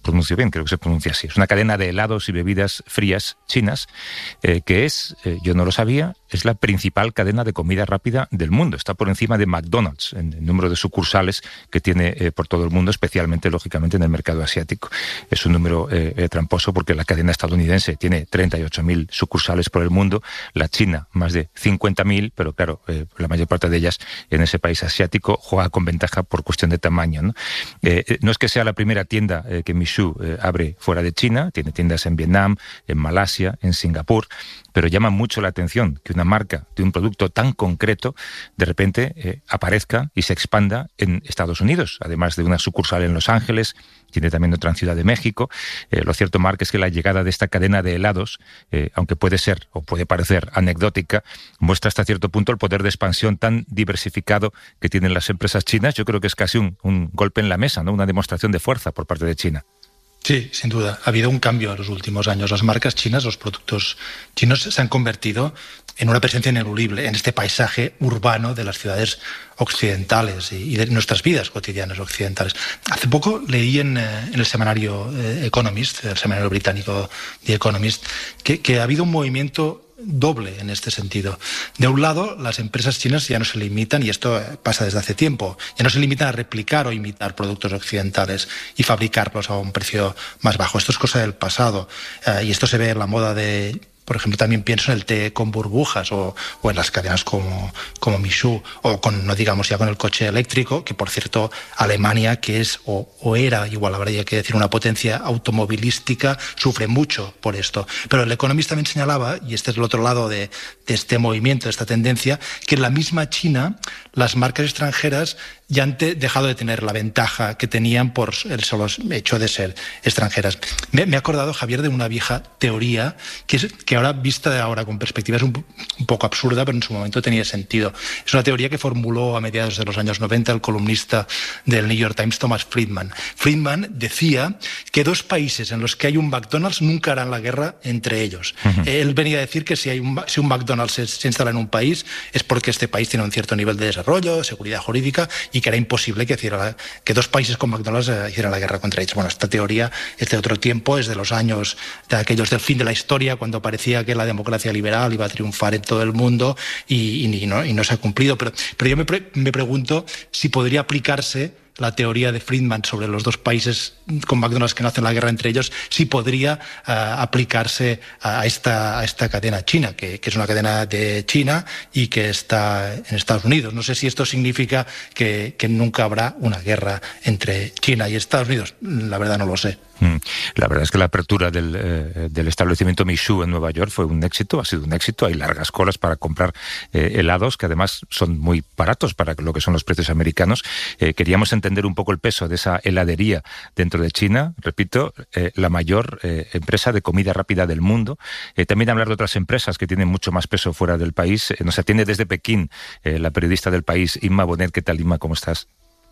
pronuncio bien, creo que se pronuncia así. Es una cadena de helados y bebidas frías chinas eh, que es, eh, yo no lo sabía, es la principal cadena de comida rápida del mundo. Está por encima de McDonald's en el número de sucursales que tiene eh, por todo el mundo, especialmente, lógicamente, en el mercado asiático. Es un número eh, eh, tramposo porque la cadena estadounidense tiene treinta y ocho mil sucursales por el mundo, la China más de cincuenta mil, pero claro, eh, la mayor parte de ellas en ese país asiático juega con ventaja por cuestión de tamaño, ¿no? Eh, no es que sea la primera tienda eh, que Michoud eh, abre fuera de China, tiene tiendas en Vietnam, en Malasia, en Singapur, pero llama mucho la atención que una marca de un producto tan concreto de repente eh, aparezca y se expanda en Estados Unidos, además de una sucursal en Los Ángeles, tiene también otra en Ciudad de México. Eh, lo cierto, Marc, es que la llegada de esta cadena de helados, eh, aunque puede ser o puede parecer anecdótica, muestra hasta cierto punto el poder de expansión tan diversificado que tienen las empresas chinas. Yo creo que es casi un, un golpe en la mesa, ¿no? Una demostración de fuerza por parte de China. Sí, sin duda. Ha habido un cambio en los últimos años. Las marcas chinas, los productos chinos se han convertido en una presencia ineludible en este paisaje urbano de las ciudades occidentales y de nuestras vidas cotidianas occidentales. Hace poco leí en, en el semanario Economist, el semanario británico The Economist, que, que ha habido un movimiento doble en este sentido. De un lado, las empresas chinas ya no se limitan, y esto pasa desde hace tiempo, ya no se limitan a replicar o imitar productos occidentales y fabricarlos a un precio más bajo. Esto es cosa del pasado, eh, y esto se ve en la moda de... Por ejemplo, también pienso en el té con burbujas o, o en las cadenas como, como Michoud, o con, no digamos ya con el coche eléctrico, que por cierto Alemania, que es o, o era, igual habría que decir, una potencia automovilística, sufre mucho por esto. Pero el Economist también señalaba, y este es el otro lado de, de este movimiento, de esta tendencia, que en la misma China las marcas extranjeras ya han te, dejado de tener la ventaja que tenían por el solo hecho de ser extranjeras. Me, me he acordado, Javier, de una vieja teoría que, es, que ahora, vista de ahora con perspectiva, es un, un poco absurda, pero en su momento tenía sentido. Es una teoría que formuló a mediados de los años noventa el columnista del New York Times, Thomas Friedman. Friedman decía que dos países en los que hay un McDonald's nunca harán la guerra entre ellos. Uh-huh. Él venía a decir que si, hay un, si un McDonald's se, se instala en un país es porque este país tiene un cierto nivel de desarrollo, seguridad jurídica, y que era imposible que, hiciera, que dos países con McDonald's eh, hicieran la guerra contra ellos. Bueno, esta teoría es de otro tiempo, es de los años de aquellos del fin de la historia, cuando parecía que la democracia liberal iba a triunfar en todo el mundo, y, y, y, no, y no se ha cumplido. Pero, pero yo me, pre, me pregunto si podría aplicarse la teoría de Friedman sobre los dos países con McDonald's que no hacen la guerra entre ellos, si podría uh, aplicarse a esta, a esta cadena china, que, que es una cadena de China y que está en Estados Unidos. No sé si esto significa que, que nunca habrá una guerra entre China y Estados Unidos. La verdad no lo sé. La verdad es que la apertura del, eh, del establecimiento Michoud en Nueva York fue un éxito, ha sido un éxito. Hay largas colas para comprar eh, helados, que además son muy baratos para lo que son los precios americanos. Eh, queríamos entender un poco el peso de esa heladería dentro de China. Repito, eh, la mayor eh, empresa de comida rápida del mundo. Eh, también hablar de otras empresas que tienen mucho más peso fuera del país. Eh, nos atiende desde Pekín eh, la periodista del País, Inma Bonet. ¿Qué tal, Inma? ¿Cómo estás?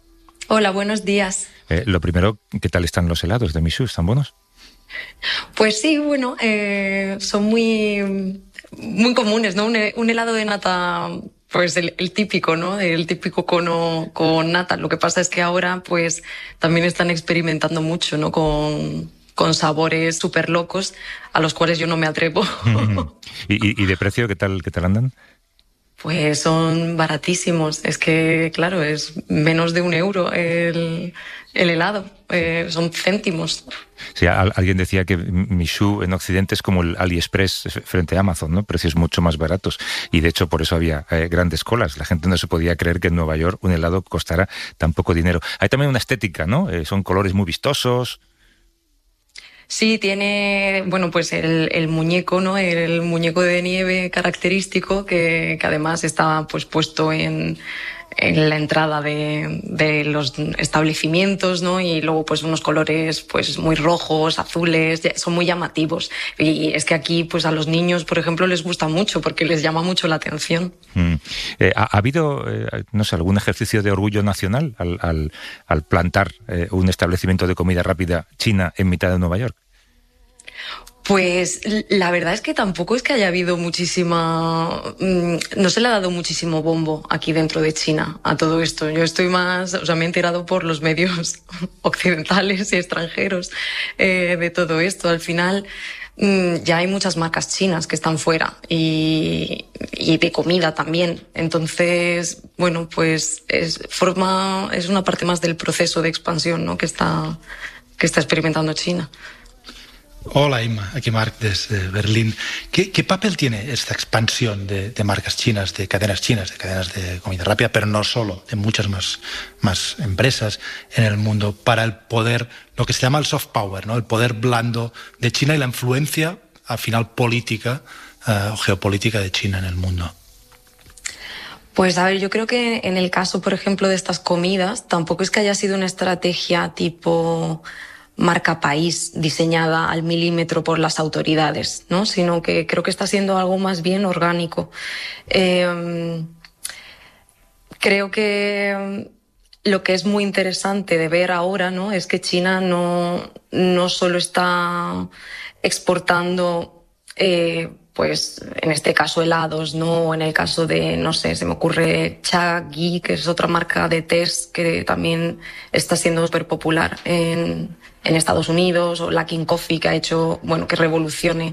Hola, buenos días. Eh, lo primero, ¿qué tal están los helados de Michoud? ¿Están buenos? Pues sí, bueno, eh, son muy, muy comunes, ¿no? Un, un helado de nata, pues el, el típico, ¿no? El típico cono con nata. Lo que pasa es que ahora, pues, también están experimentando mucho, ¿no? Con, con sabores súper locos a los cuales yo no me atrevo. ¿Y, y, y de precio qué tal, qué tal andan? Pues son baratísimos. Es que, claro, es menos de un euro el, el helado. Eh, son céntimos. Sí, alguien decía que Michoud en Occidente es como el AliExpress frente a Amazon, ¿no? Precios mucho más baratos. Y de hecho por eso había eh, grandes colas. La gente no se podía creer que en Nueva York un helado costara tan poco dinero. Hay también una estética, ¿no? Eh, son colores muy vistosos. Sí, tiene, bueno, pues el, el muñeco, ¿no? El muñeco de nieve característico que, que además está pues puesto en, en la entrada de, de los establecimientos, ¿no? Y luego pues unos colores pues muy rojos, azules, son muy llamativos. Y es que aquí pues a los niños, por ejemplo, les gusta mucho porque les llama mucho la atención. Mm. Eh, ¿ha, ¿Ha habido, eh, no sé, algún ejercicio de orgullo nacional al, al, al plantar eh, un establecimiento de comida rápida china en mitad de Nueva York? Pues la verdad es que tampoco es que haya habido muchísima... No se le ha dado muchísimo bombo aquí dentro de China a todo esto. Yo estoy más... O sea, me he enterado por los medios occidentales y extranjeros eh, de todo esto. Al final ya hay muchas marcas chinas que están fuera y, y de comida también. Entonces, bueno, pues es, forma, es una parte más del proceso de expansión, ¿no?, que está, que está experimentando China. Hola Inma, aquí Marc desde Berlín. ¿Qué, qué papel tiene esta expansión de, de marcas chinas, de cadenas chinas, de cadenas de comida rápida, pero no solo, de muchas más, más empresas en el mundo, para el poder, lo que se llama el soft power, ¿no?, el poder blando de China y la influencia, al final, política uh, o geopolítica de China en el mundo? Pues a ver, yo creo que en el caso, por ejemplo, de estas comidas, tampoco es que haya sido una estrategia tipo marca país diseñada al milímetro por las autoridades, ¿no?, sino que creo que está siendo algo más bien orgánico. Eh, creo que lo que es muy interesante de ver ahora, ¿no?, es que China no, no solo está exportando, eh, pues en este caso helados, ¿no?, o en el caso de, no sé, se me ocurre Chaggi, que es otra marca de tés que también está siendo súper popular en en Estados Unidos, o Luckin Coffee, que ha hecho, bueno, que revolucione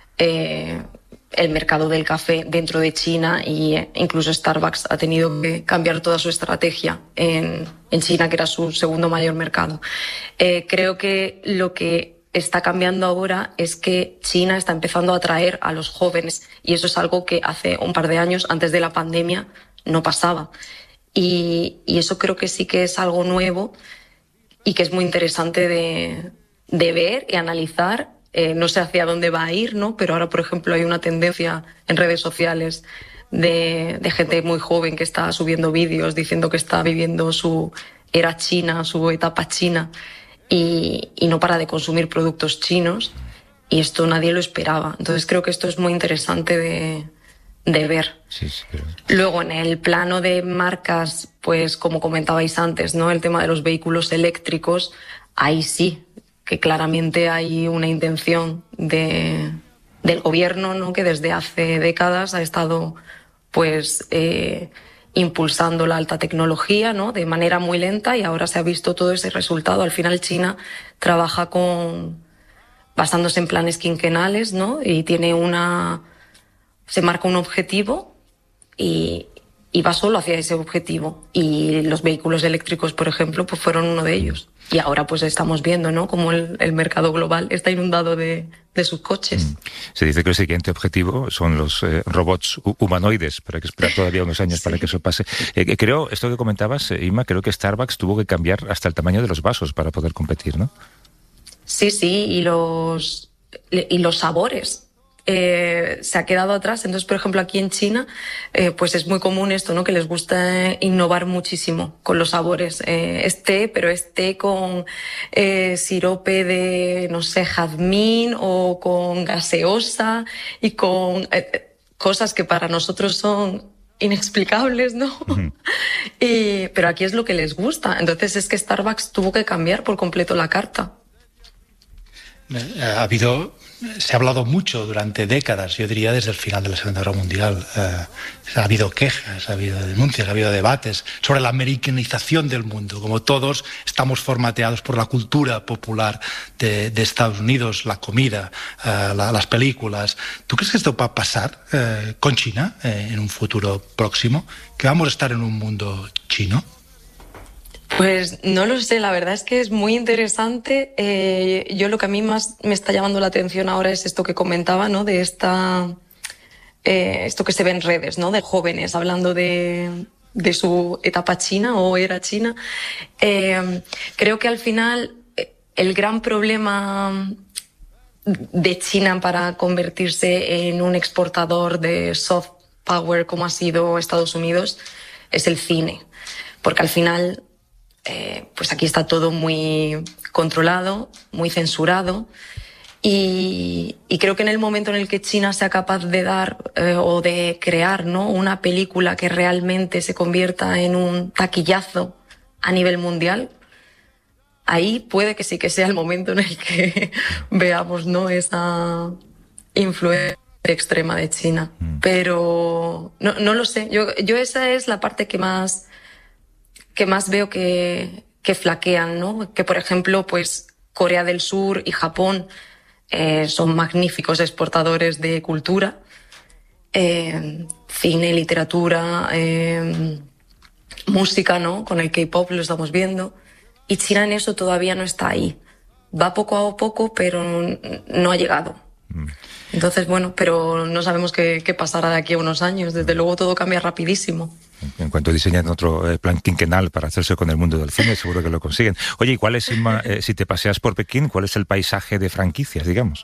eh, el mercado del café dentro de China, y eh, incluso Starbucks ha tenido que cambiar toda su estrategia en, en China, que era su segundo mayor mercado. Eh, creo que lo que está cambiando ahora es que China está empezando a atraer a los jóvenes, y eso es algo que hace un par de años, antes de la pandemia, no pasaba. Y, y eso creo que sí que es algo nuevo y que es muy interesante de, de ver y analizar. Eh, no sé hacia dónde va a ir, ¿no?, pero ahora, por ejemplo, hay una tendencia en redes sociales de, de gente muy joven que está subiendo vídeos diciendo que está viviendo su era china, su etapa china, y, y no para de consumir productos chinos, y esto nadie lo esperaba. Entonces creo que esto es muy interesante de, de ver. Sí, sí, pero... Luego, en el plano de marcas, pues como comentabais antes, ¿no?, el tema de los vehículos eléctricos, ahí sí que claramente hay una intención de, del gobierno, ¿no?, que desde hace décadas ha estado pues eh, impulsando la alta tecnología, ¿no?, de manera muy lenta, y ahora se ha visto todo ese resultado. Al final China trabaja con basándose en planes quinquenales, ¿no?, y tiene una se marca un objetivo y, y va solo hacia ese objetivo. Y los vehículos eléctricos, por ejemplo, pues fueron uno de ellos. Y ahora pues estamos viendo, ¿no?, cómo el, el mercado global está inundado de, de sus coches. Se dice que el siguiente objetivo son los eh, robots humanoides, pero hay que esperar todavía unos años sí. para que eso pase. Eh, creo, esto que comentabas, eh, Inma, creo que Starbucks tuvo que cambiar hasta el tamaño de los vasos para poder competir, ¿no? Sí, sí, y los, y los sabores. Eh, se ha quedado atrás. Entonces, por ejemplo, aquí en China, eh, pues es muy común esto, ¿no?, que les gusta innovar muchísimo con los sabores. Eh, es té, pero es té con eh, sirope de, no sé, jazmín, o con gaseosa, y con eh, cosas que para nosotros son inexplicables, ¿no? Uh-huh. y, pero aquí es lo que les gusta. Entonces es que Starbucks tuvo que cambiar por completo la carta. Ha habido, se ha hablado mucho durante décadas, yo diría desde el final de la Segunda Guerra Mundial. Eh, ha habido quejas, ha habido denuncias, ha habido debates sobre la americanización del mundo. Como todos estamos formateados por la cultura popular de, de Estados Unidos, la comida, eh, la, las películas. ¿Tú crees que esto va a pasar eh, con China eh, en un futuro próximo? ¿Que vamos a estar en un mundo chino? Pues no lo sé, la verdad es que es muy interesante. Eh, yo lo que a mí más me está llamando la atención ahora es esto que comentaba, ¿no?, de esta, eh, esto que se ve en redes, ¿no?, de jóvenes hablando de, de su etapa china o era china. Eh, creo que al final el gran problema de China para convertirse en un exportador de soft power como ha sido Estados Unidos es el cine, porque al final Eh, pues aquí está todo muy controlado, muy censurado, y, y creo que en el momento en el que China sea capaz de dar eh, o de crear, ¿no?, una película que realmente se convierta en un taquillazo a nivel mundial, ahí puede que sí que sea el momento en el que veamos, ¿no?, esa influencia extrema de China. Mm. Pero no, no lo sé. Yo, yo esa es la parte que más, que más veo que, que flaquean, ¿no? Que, por ejemplo, pues Corea del Sur y Japón eh, son magníficos exportadores de cultura, eh, cine, literatura, eh, música, ¿no? Con el K-pop lo estamos viendo. Y China en eso todavía no está ahí. Va poco a poco, pero no ha llegado. Mm. Entonces, bueno, pero no sabemos qué, qué pasará de aquí a unos años. Desde luego todo cambia rapidísimo. En cuanto diseñan otro eh, plan quinquenal para hacerse con el mundo del cine, seguro que lo consiguen. Oye, ¿y cuál es, Inma, eh, si te paseas por Pekín, cuál es el paisaje de franquicias, digamos?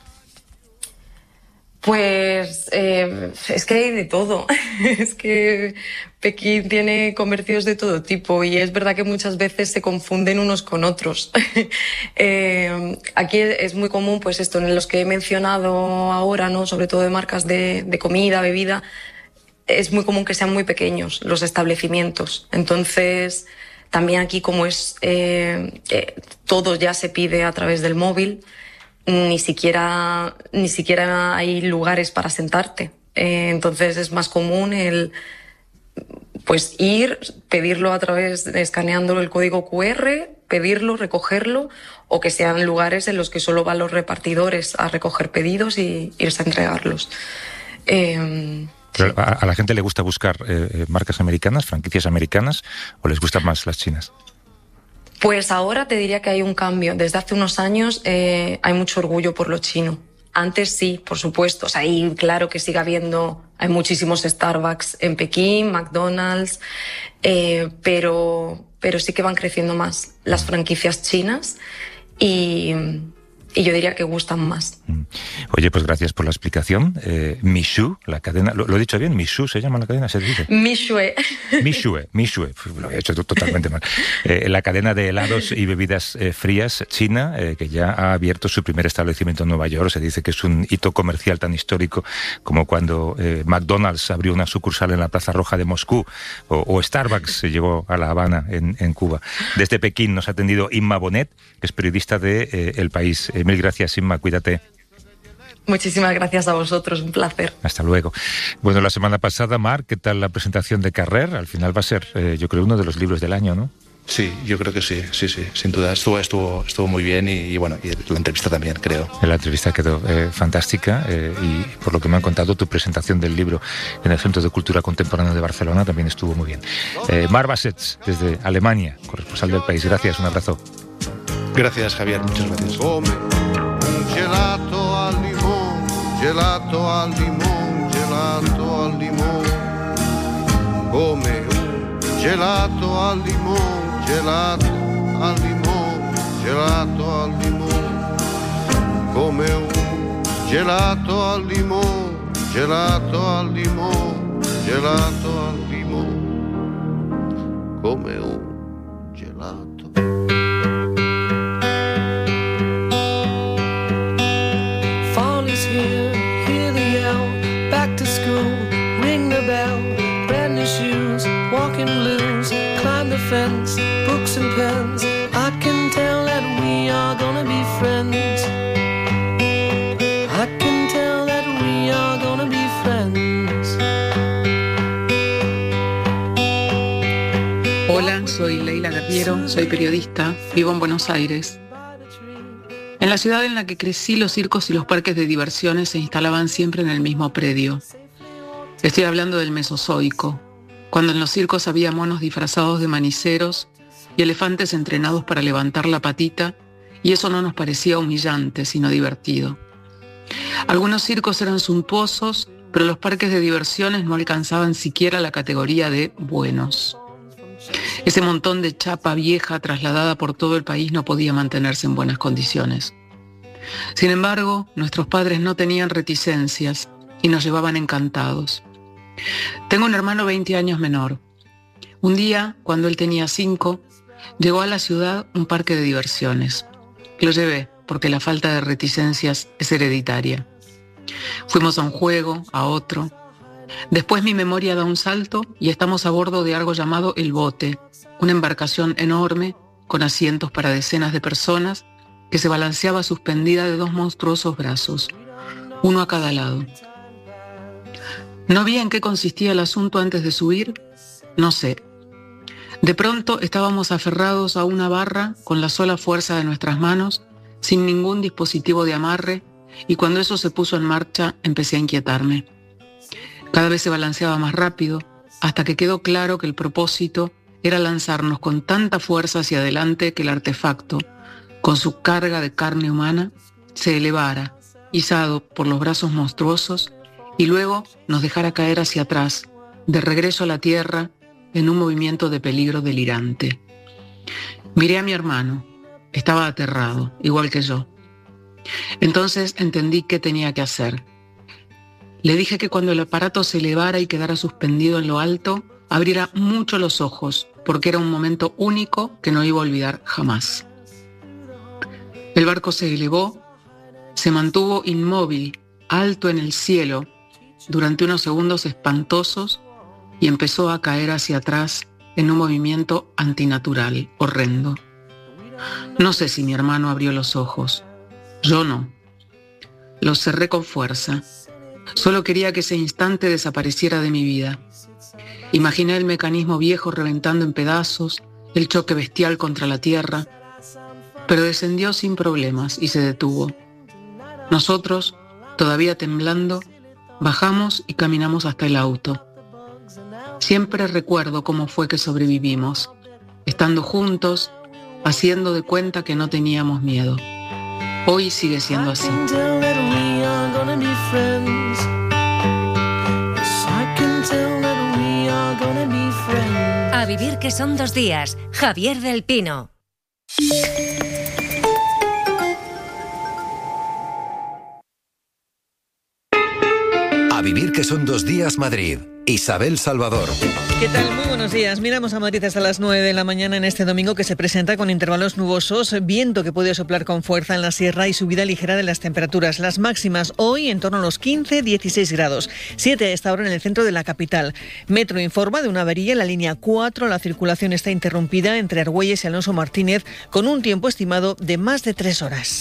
Pues eh, es que hay de todo. Es que Pekín tiene comercios de todo tipo y es verdad que muchas veces se confunden unos con otros. eh, aquí es muy común, pues esto, en los que he mencionado ahora, ¿no? Sobre todo de marcas de, de comida, bebida, es muy común que sean muy pequeños los establecimientos. Entonces, también aquí como es eh, eh, todo ya se pide a través del móvil, ni siquiera ni siquiera hay lugares para sentarte. Eh, entonces es más común el pues ir, pedirlo a través de escaneando el código cu erre, pedirlo, recogerlo, o que sean lugares en los que solo van los repartidores a recoger pedidos y irse a entregarlos. Eh, Pero a, a la gente le gusta buscar eh, marcas americanas, franquicias americanas, ¿o les gustan más las chinas? Pues ahora te diría que hay un cambio. Desde hace unos años eh, hay mucho orgullo por lo chino. Antes sí, por supuesto. O sea, y claro que sigue habiendo, hay muchísimos Starbucks en Pekín, McDonald's, eh, pero, pero sí que van creciendo más las franquicias chinas y, y yo diría que gustan más. Oye, pues gracias por la explicación. Eh, Michoud, la cadena, ¿lo, lo he dicho bien? ¿Michoud se llama la cadena? ¿Se dice? Michoud. Michoud, Michoud, lo he hecho totalmente mal. Eh, la cadena de helados y bebidas eh, frías china, eh, que ya ha abierto su primer establecimiento en Nueva York. Se dice que es un hito comercial tan histórico como cuando eh, McDonald's abrió una sucursal en la Plaza Roja de Moscú o, o Starbucks se llegó a La Habana en, en Cuba. Desde Pekín nos ha atendido Inma Bonet, que es periodista de eh, El País. Eh, mil gracias, Inma, cuídate. Muchísimas gracias a vosotros, un placer. Hasta luego. Bueno, la semana pasada, Marc, ¿qué tal la presentación de Carrer? Al final va a ser, eh, yo creo, uno de los libros del año, ¿no? Sí, yo creo que sí, sí, sí, sin duda. Estuvo, estuvo, estuvo muy bien y, y bueno, y la entrevista también, creo. La entrevista quedó eh, fantástica eh, y por lo que me han contado, tu presentación del libro en el Centro de Cultura Contemporánea de Barcelona también estuvo muy bien. Eh, Marc Bassets, desde Alemania, corresponsal del País. Gracias, un abrazo. Gracias, Javier, muchas gracias. Gelato al limón, gelato al limón, gelato al limón. Come un gelato al limón, gelato al limón, gelato al limón. Come un gelato al limón, gelato al limón, gelato al limón. Come un gelato. Here, hear the yell, back to school, ring the bell, brand new shoes, walking blues, climb the fence, books and pens, I can tell that we are gonna be friends, I can tell that we are gonna be friends. Hola, soy Leila Guerriero, soy periodista, vivo en Buenos Aires. En la ciudad en la que crecí, los circos y los parques de diversiones se instalaban siempre en el mismo predio. Estoy hablando del Mesozoico, cuando en los circos había monos disfrazados de maniceros y elefantes entrenados para levantar la patita, y eso no nos parecía humillante, sino divertido. Algunos circos eran suntuosos, pero los parques de diversiones no alcanzaban siquiera la categoría de buenos. Ese montón de chapa vieja trasladada por todo el país no podía mantenerse en buenas condiciones. Sin embargo, nuestros padres no tenían reticencias y nos llevaban encantados. Tengo un hermano veinte años menor. Un día, cuando él tenía cinco, llegó a la ciudad un parque de diversiones. Lo llevé porque la falta de reticencias es hereditaria. Fuimos a un juego, a otro. Después mi memoria da un salto y estamos a bordo de algo llamado El Bote, una embarcación enorme con asientos para decenas de personas, que se balanceaba suspendida de dos monstruosos brazos, uno a cada lado. No vi en qué consistía el asunto antes de subir, no sé. De pronto estábamos aferrados a una barra con la sola fuerza de nuestras manos, sin ningún dispositivo de amarre, y cuando eso se puso en marcha empecé a inquietarme. Cada vez se balanceaba más rápido, hasta que quedó claro que el propósito era lanzarnos con tanta fuerza hacia adelante que el artefacto, con su carga de carne humana, se elevara, izado por los brazos monstruosos, y luego nos dejara caer hacia atrás, de regreso a la tierra, en un movimiento de peligro delirante. Miré a mi hermano. Estaba aterrado, igual que yo. Entonces entendí qué tenía que hacer. Le dije que cuando el aparato se elevara y quedara suspendido en lo alto, abriera mucho los ojos, porque era un momento único que no iba a olvidar jamás. El barco se elevó, se mantuvo inmóvil, alto en el cielo, durante unos segundos espantosos, y empezó a caer hacia atrás en un movimiento antinatural, horrendo. No sé si mi hermano abrió los ojos. Yo no. Los cerré con fuerza. Solo quería que ese instante desapareciera de mi vida. Imaginé el mecanismo viejo reventando en pedazos, el choque bestial contra la tierra, pero descendió sin problemas y se detuvo. Nosotros, todavía temblando, bajamos y caminamos hasta el auto. Siempre recuerdo cómo fue que sobrevivimos, estando juntos, haciendo de cuenta que no teníamos miedo. Hoy sigue siendo así. A vivir que son dos días. Javier del Pino. A vivir que son dos días Madrid. Isabel Salvador. ¿Qué tal? Muy buenos días. Miramos a Madrid hasta las nueve de la mañana en este domingo, que se presenta con intervalos nubosos, viento que puede soplar con fuerza en la sierra y subida ligera de las temperaturas. Las máximas hoy en torno a los quince a dieciséis grados. siete a esta hora en el centro de la capital. Metro informa de una avería en la línea cuatro. La circulación está interrumpida entre Argüelles y Alonso Martínez con un tiempo estimado de más de tres horas.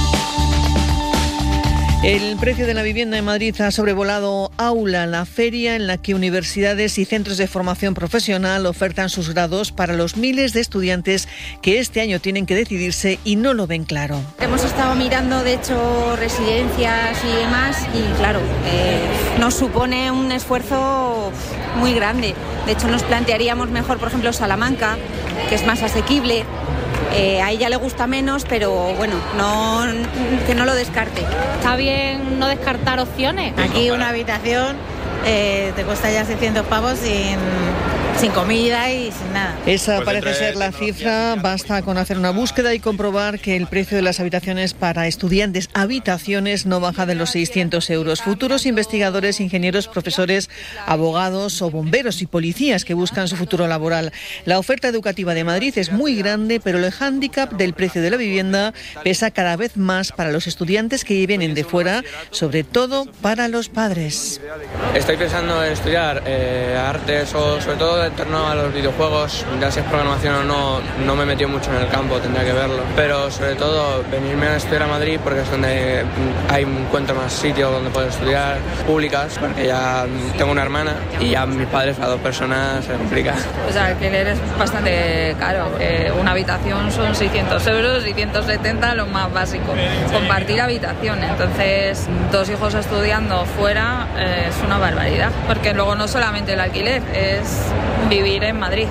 El precio de la vivienda en Madrid ha sobrevolado Aula, la feria en la que universidades y centros de formación profesional ofertan sus grados para los miles de estudiantes que este año tienen que decidirse y no lo ven claro. Hemos estado mirando, de hecho, residencias y demás y, claro, eh, nos supone un esfuerzo muy grande. De hecho, nos plantearíamos mejor, por ejemplo, Salamanca, que es más asequible. Eh, a ella le gusta menos, pero bueno, no, que no lo descarte. Está bien no descartar opciones. Aquí una habitación eh, te cuesta ya seiscientos pavos sin, sin comida y sin nada. Esa pues parece ser la cifra. Basta con hacer una búsqueda y comprobar que el precio de las habitaciones para estudiantes, habitaciones, no baja de los seiscientos euros. Futuros investigadores, ingenieros, profesores, abogados o bomberos y policías que buscan su futuro laboral. La oferta educativa de Madrid es muy grande, pero el hándicap del precio de la vivienda pesa cada vez más para los estudiantes que vienen de fuera, sobre todo para los padres. Estoy pensando en estudiar eh, artes o sobre todo en torno a los videojuegos. Ya si es programación o no, no me he metido mucho en el campo, tendría que verlo. Pero sobre todo venirme a estudiar a Madrid porque es donde hay encuentro más sitios donde poder estudiar, públicas, porque ya tengo una hermana y ya mis padres a dos personas se complica. Pues el alquiler es bastante caro. Eh, una habitación son seiscientos euros y ciento setenta lo más básico. Compartir habitación, entonces dos hijos estudiando fuera eh, es una barbaridad, porque luego no solamente el alquiler, es vivir en Madrid,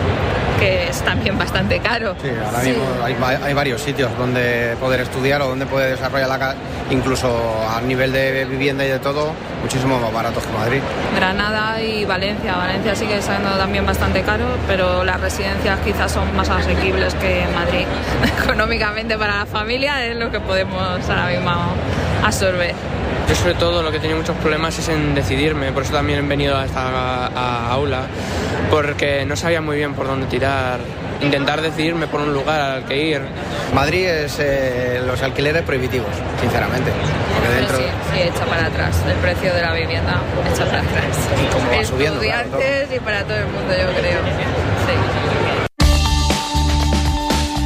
que es también bastante caro. Sí, ahora mismo sí. hay, hay varios sitios donde poder estudiar o donde poder desarrollar la carrera, incluso a nivel de vivienda y de todo, muchísimo más baratos que Madrid. Granada y Valencia. Valencia sigue siendo también bastante caro, pero las residencias quizás son más asequibles que Madrid. Económicamente para la familia es lo que podemos ahora mismo absorber. Yo sobre todo lo que he tenido muchos problemas es en decidirme, por eso también he venido a esta a, a aula, porque no sabía muy bien por dónde tirar, intentar decidirme por un lugar al que ir. Madrid es eh, los alquileres prohibitivos, sinceramente. Porque dentro... Sí, sí, echa para atrás, el precio de la vivienda echa para atrás. Y como va subiendo. Estudiantes claro, y para todo el mundo, yo creo. Sí.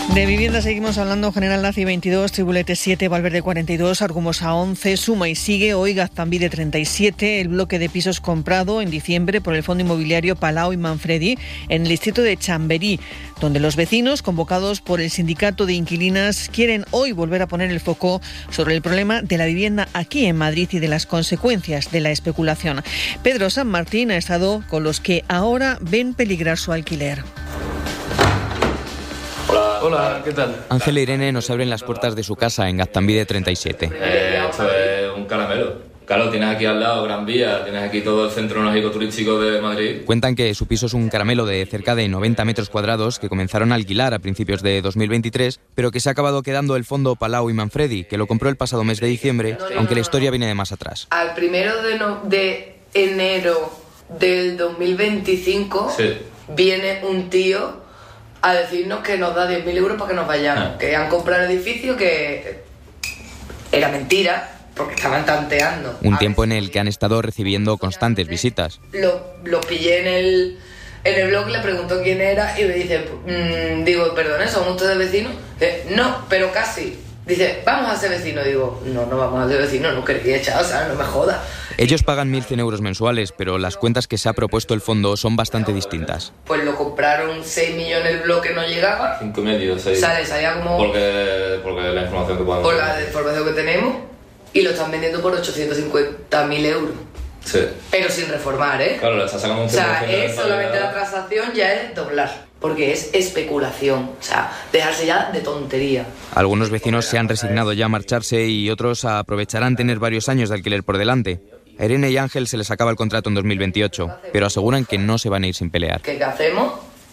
De vivienda seguimos hablando. General Laci veintidós, Tribulete siete, Valverde cuarenta y dos, Argumosa once, suma y sigue hoy Gaztambide treinta y siete, el bloque de pisos comprado en diciembre por el fondo inmobiliario Palau y Manfredi en el distrito de Chamberí, donde los vecinos, convocados por el sindicato de inquilinas, quieren hoy volver a poner el foco sobre el problema de la vivienda aquí en Madrid y de las consecuencias de la especulación. Pedro San Martín ha estado con los que ahora ven peligrar su alquiler. Hola, hola, ¿qué tal? Ángel e Irene nos abren las puertas de su casa en Gaztambide treinta y siete. Eh, esto es un caramelo. Claro, tienes aquí al lado Gran Vía, tienes aquí todo el centro neurálgico turístico de Madrid. Cuentan que su piso es un caramelo de cerca de noventa metros cuadrados que comenzaron a alquilar a principios de dos mil veintitrés, pero que se ha acabado quedando el fondo Palau y Manfredi, que lo compró el pasado mes de diciembre, no, no, aunque la historia viene de más atrás. Al primero de, no, de enero del dos mil veinticinco sí. Viene un tío a decirnos que nos da diez mil euros para que nos vayamos, ah. que han comprado el edificio, que era mentira, porque estaban tanteando. Un tiempo en el que han estado recibiendo constantes visitas. Lo, lo pillé en el, en el blog, le preguntó quién era y me dice, mmm, digo, perdone, ¿son ustedes vecinos? Dice, no, pero casi. Dice, vamos a ser vecinos. Digo, no, no vamos a ser vecinos, no quería echar, o sea, no me jodas. Ellos pagan mil cien euros mensuales, pero las cuentas que se ha propuesto el fondo son bastante distintas. Pues lo compraron seis millones el bloque, no llegaba. cinco y medio, seis. Sale, salía como... Porque, porque la información que podemos... Por la información que tenemos, y lo están vendiendo por ochocientos cincuenta mil euros. Sí. Pero sin reformar, ¿eh? Claro, le está sacando un... O sea, es solamente la transacción, ya es doblar. Porque es especulación, o sea, dejarse ya de tontería. Algunos vecinos se han resignado ya a marcharse y otros aprovecharán tener varios años de alquiler por delante. A Irene y Ángel se les acaba el contrato en dos mil veintiocho, pero aseguran que no se van a ir sin pelear. ¿Qué, qué hacemos?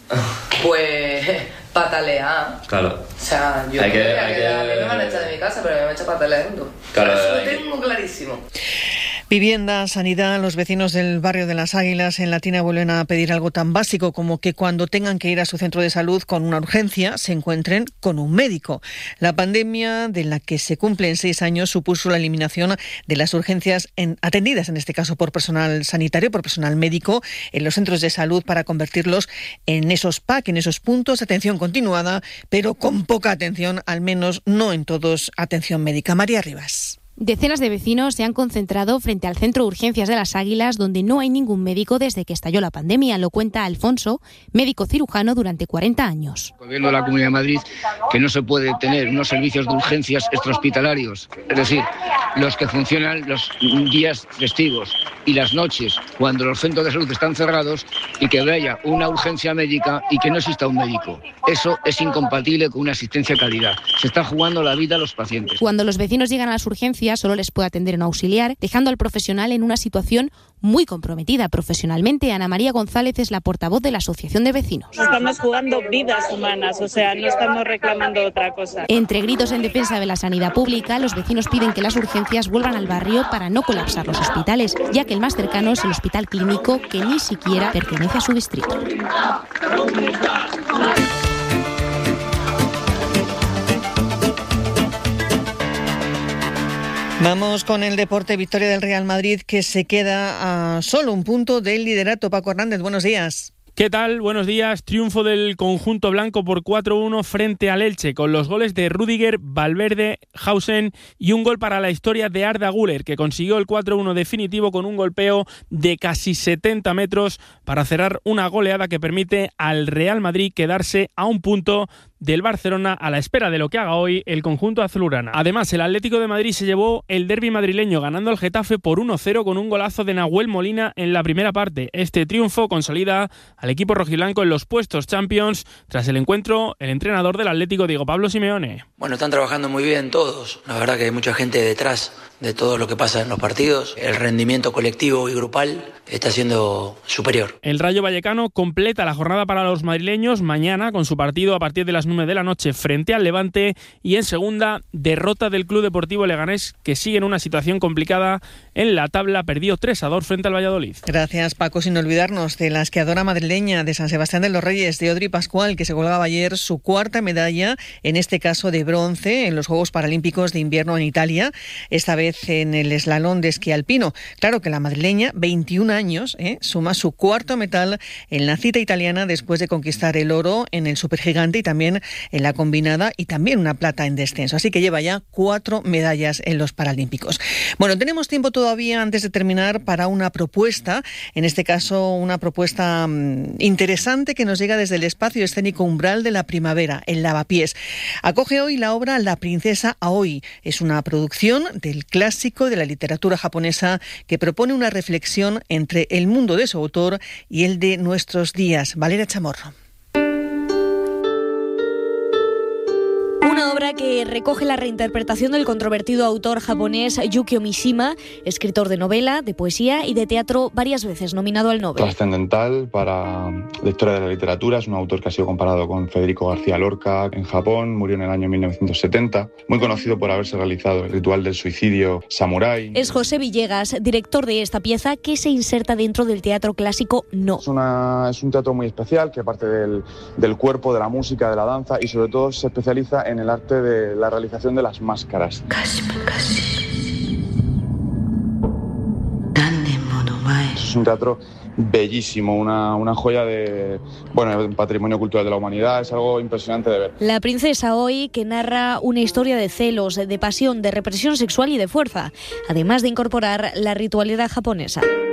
Pues patalear. Claro. O sea, yo hay que, que, hay que, que... a mí me van a echar de mi casa, pero me van a echar pataleando. Claro, eso lo hay tengo que... clarísimo. Vivienda, sanidad, los vecinos del barrio de Las Águilas en Latina vuelven a pedir algo tan básico como que cuando tengan que ir a su centro de salud con una urgencia se encuentren con un médico. La pandemia de la que se cumplen seis años supuso la eliminación de las urgencias en, atendidas, en este caso por personal sanitario, por personal médico, en los centros de salud para convertirlos en esos P A C, en esos puntos de atención continuada, pero con poca atención, al menos no en todos, atención médica. María Rivas. Decenas de vecinos se han concentrado frente al Centro de Urgencias de Las Águilas, donde no hay ningún médico desde que estalló la pandemia. Lo cuenta Alfonso, médico cirujano durante cuarenta años. El Gobierno de la Comunidad de Madrid que no se puede tener unos servicios de urgencias extrahospitalarios, es decir, los que funcionan los días festivos y las noches, cuando los centros de salud están cerrados, y que haya una urgencia médica y que no exista un médico. Eso es incompatible con una asistencia de calidad. Se está jugando la vida a los pacientes. Cuando los vecinos llegan a las urgencias, solo les puede atender un auxiliar, dejando al profesional en una situación muy comprometida profesionalmente. Ana María González es la portavoz de la Asociación de Vecinos. Estamos jugando vidas humanas, o sea, no estamos reclamando otra cosa. Entre gritos en defensa de la sanidad pública, los vecinos piden que las urgencias vuelvan al barrio para no colapsar los hospitales, ya que el más cercano es el Hospital Clínico, que ni siquiera pertenece a su distrito. Vamos con el deporte. Victoria del Real Madrid, que se queda a solo un punto del liderato. Paco Hernández, buenos días. ¿Qué tal? Buenos días. Triunfo del conjunto blanco por cuatro uno frente al Elche, con los goles de Rüdiger, Valverde, Hausen y un gol para la historia de Arda Güler, que consiguió el cuatro uno definitivo con un golpeo de casi setenta metros para cerrar una goleada que permite al Real Madrid quedarse a un punto del Barcelona, a la espera de lo que haga hoy el conjunto azulgrana. Además, el Atlético de Madrid se llevó el derbi madrileño ganando al Getafe por uno cero con un golazo de Nahuel Molina en la primera parte. Este triunfo consolida al equipo rojiblanco en los puestos Champions. Tras el encuentro, el entrenador del Atlético, Diego Pablo Simeone. Bueno, están trabajando muy bien todos. La verdad que hay mucha gente detrás de todo lo que pasa en los partidos. El rendimiento colectivo y grupal está siendo superior. El Rayo Vallecano completa la jornada para los madrileños mañana con su partido a partir de las nueve de la noche frente al Levante, y en segunda, derrota del Club Deportivo Leganés, que sigue en una situación complicada en la tabla, perdió tres a dos frente al Valladolid. Gracias, Paco. Sin olvidarnos de la esquiadora madrileña de San Sebastián de los Reyes, de Odri Pascual, que se colgaba ayer su cuarta medalla, en este caso de bronce, en los Juegos Paralímpicos de Invierno en Italia, esta vez vez en el slalom de esquí alpino. Claro que la madrileña, veintiún años, ¿eh? suma su cuarto metal en la cita italiana después de conquistar el oro en el supergigante y también en la combinada y también una plata en descenso. Así que lleva ya cuatro medallas en los Paralímpicos. Bueno, tenemos tiempo todavía antes de terminar para una propuesta, en este caso una propuesta mmm, interesante que nos llega desde el espacio escénico Umbral de la Primavera, en Lavapiés. Acoge hoy la obra La princesa Aoi. Es una producción del clásico de la literatura japonesa que propone una reflexión entre el mundo de su autor y el de nuestros días. Valeria Chamorro. Una obra que recoge la reinterpretación del controvertido autor japonés Yukio Mishima, escritor de novela, de poesía y de teatro, varias veces nominado al Nobel. Trascendental para la historia de la literatura. Es un autor que ha sido comparado con Federico García Lorca en Japón. Murió en el año mil novecientos setenta. Muy conocido por haberse realizado el ritual del suicidio samurái. Es José Villegas, director de esta pieza que se inserta dentro del teatro clásico No. Es, una, es un teatro muy especial que parte del, del cuerpo, de la música, de la danza y sobre todo se especializa en el arte de la realización de las máscaras. Es un teatro bellísimo, una, una joya de, bueno, un patrimonio cultural de la humanidad, es algo impresionante de ver. La princesa Aoi, que narra una historia de celos, de pasión, de represión sexual y de fuerza, además de incorporar la ritualidad japonesa.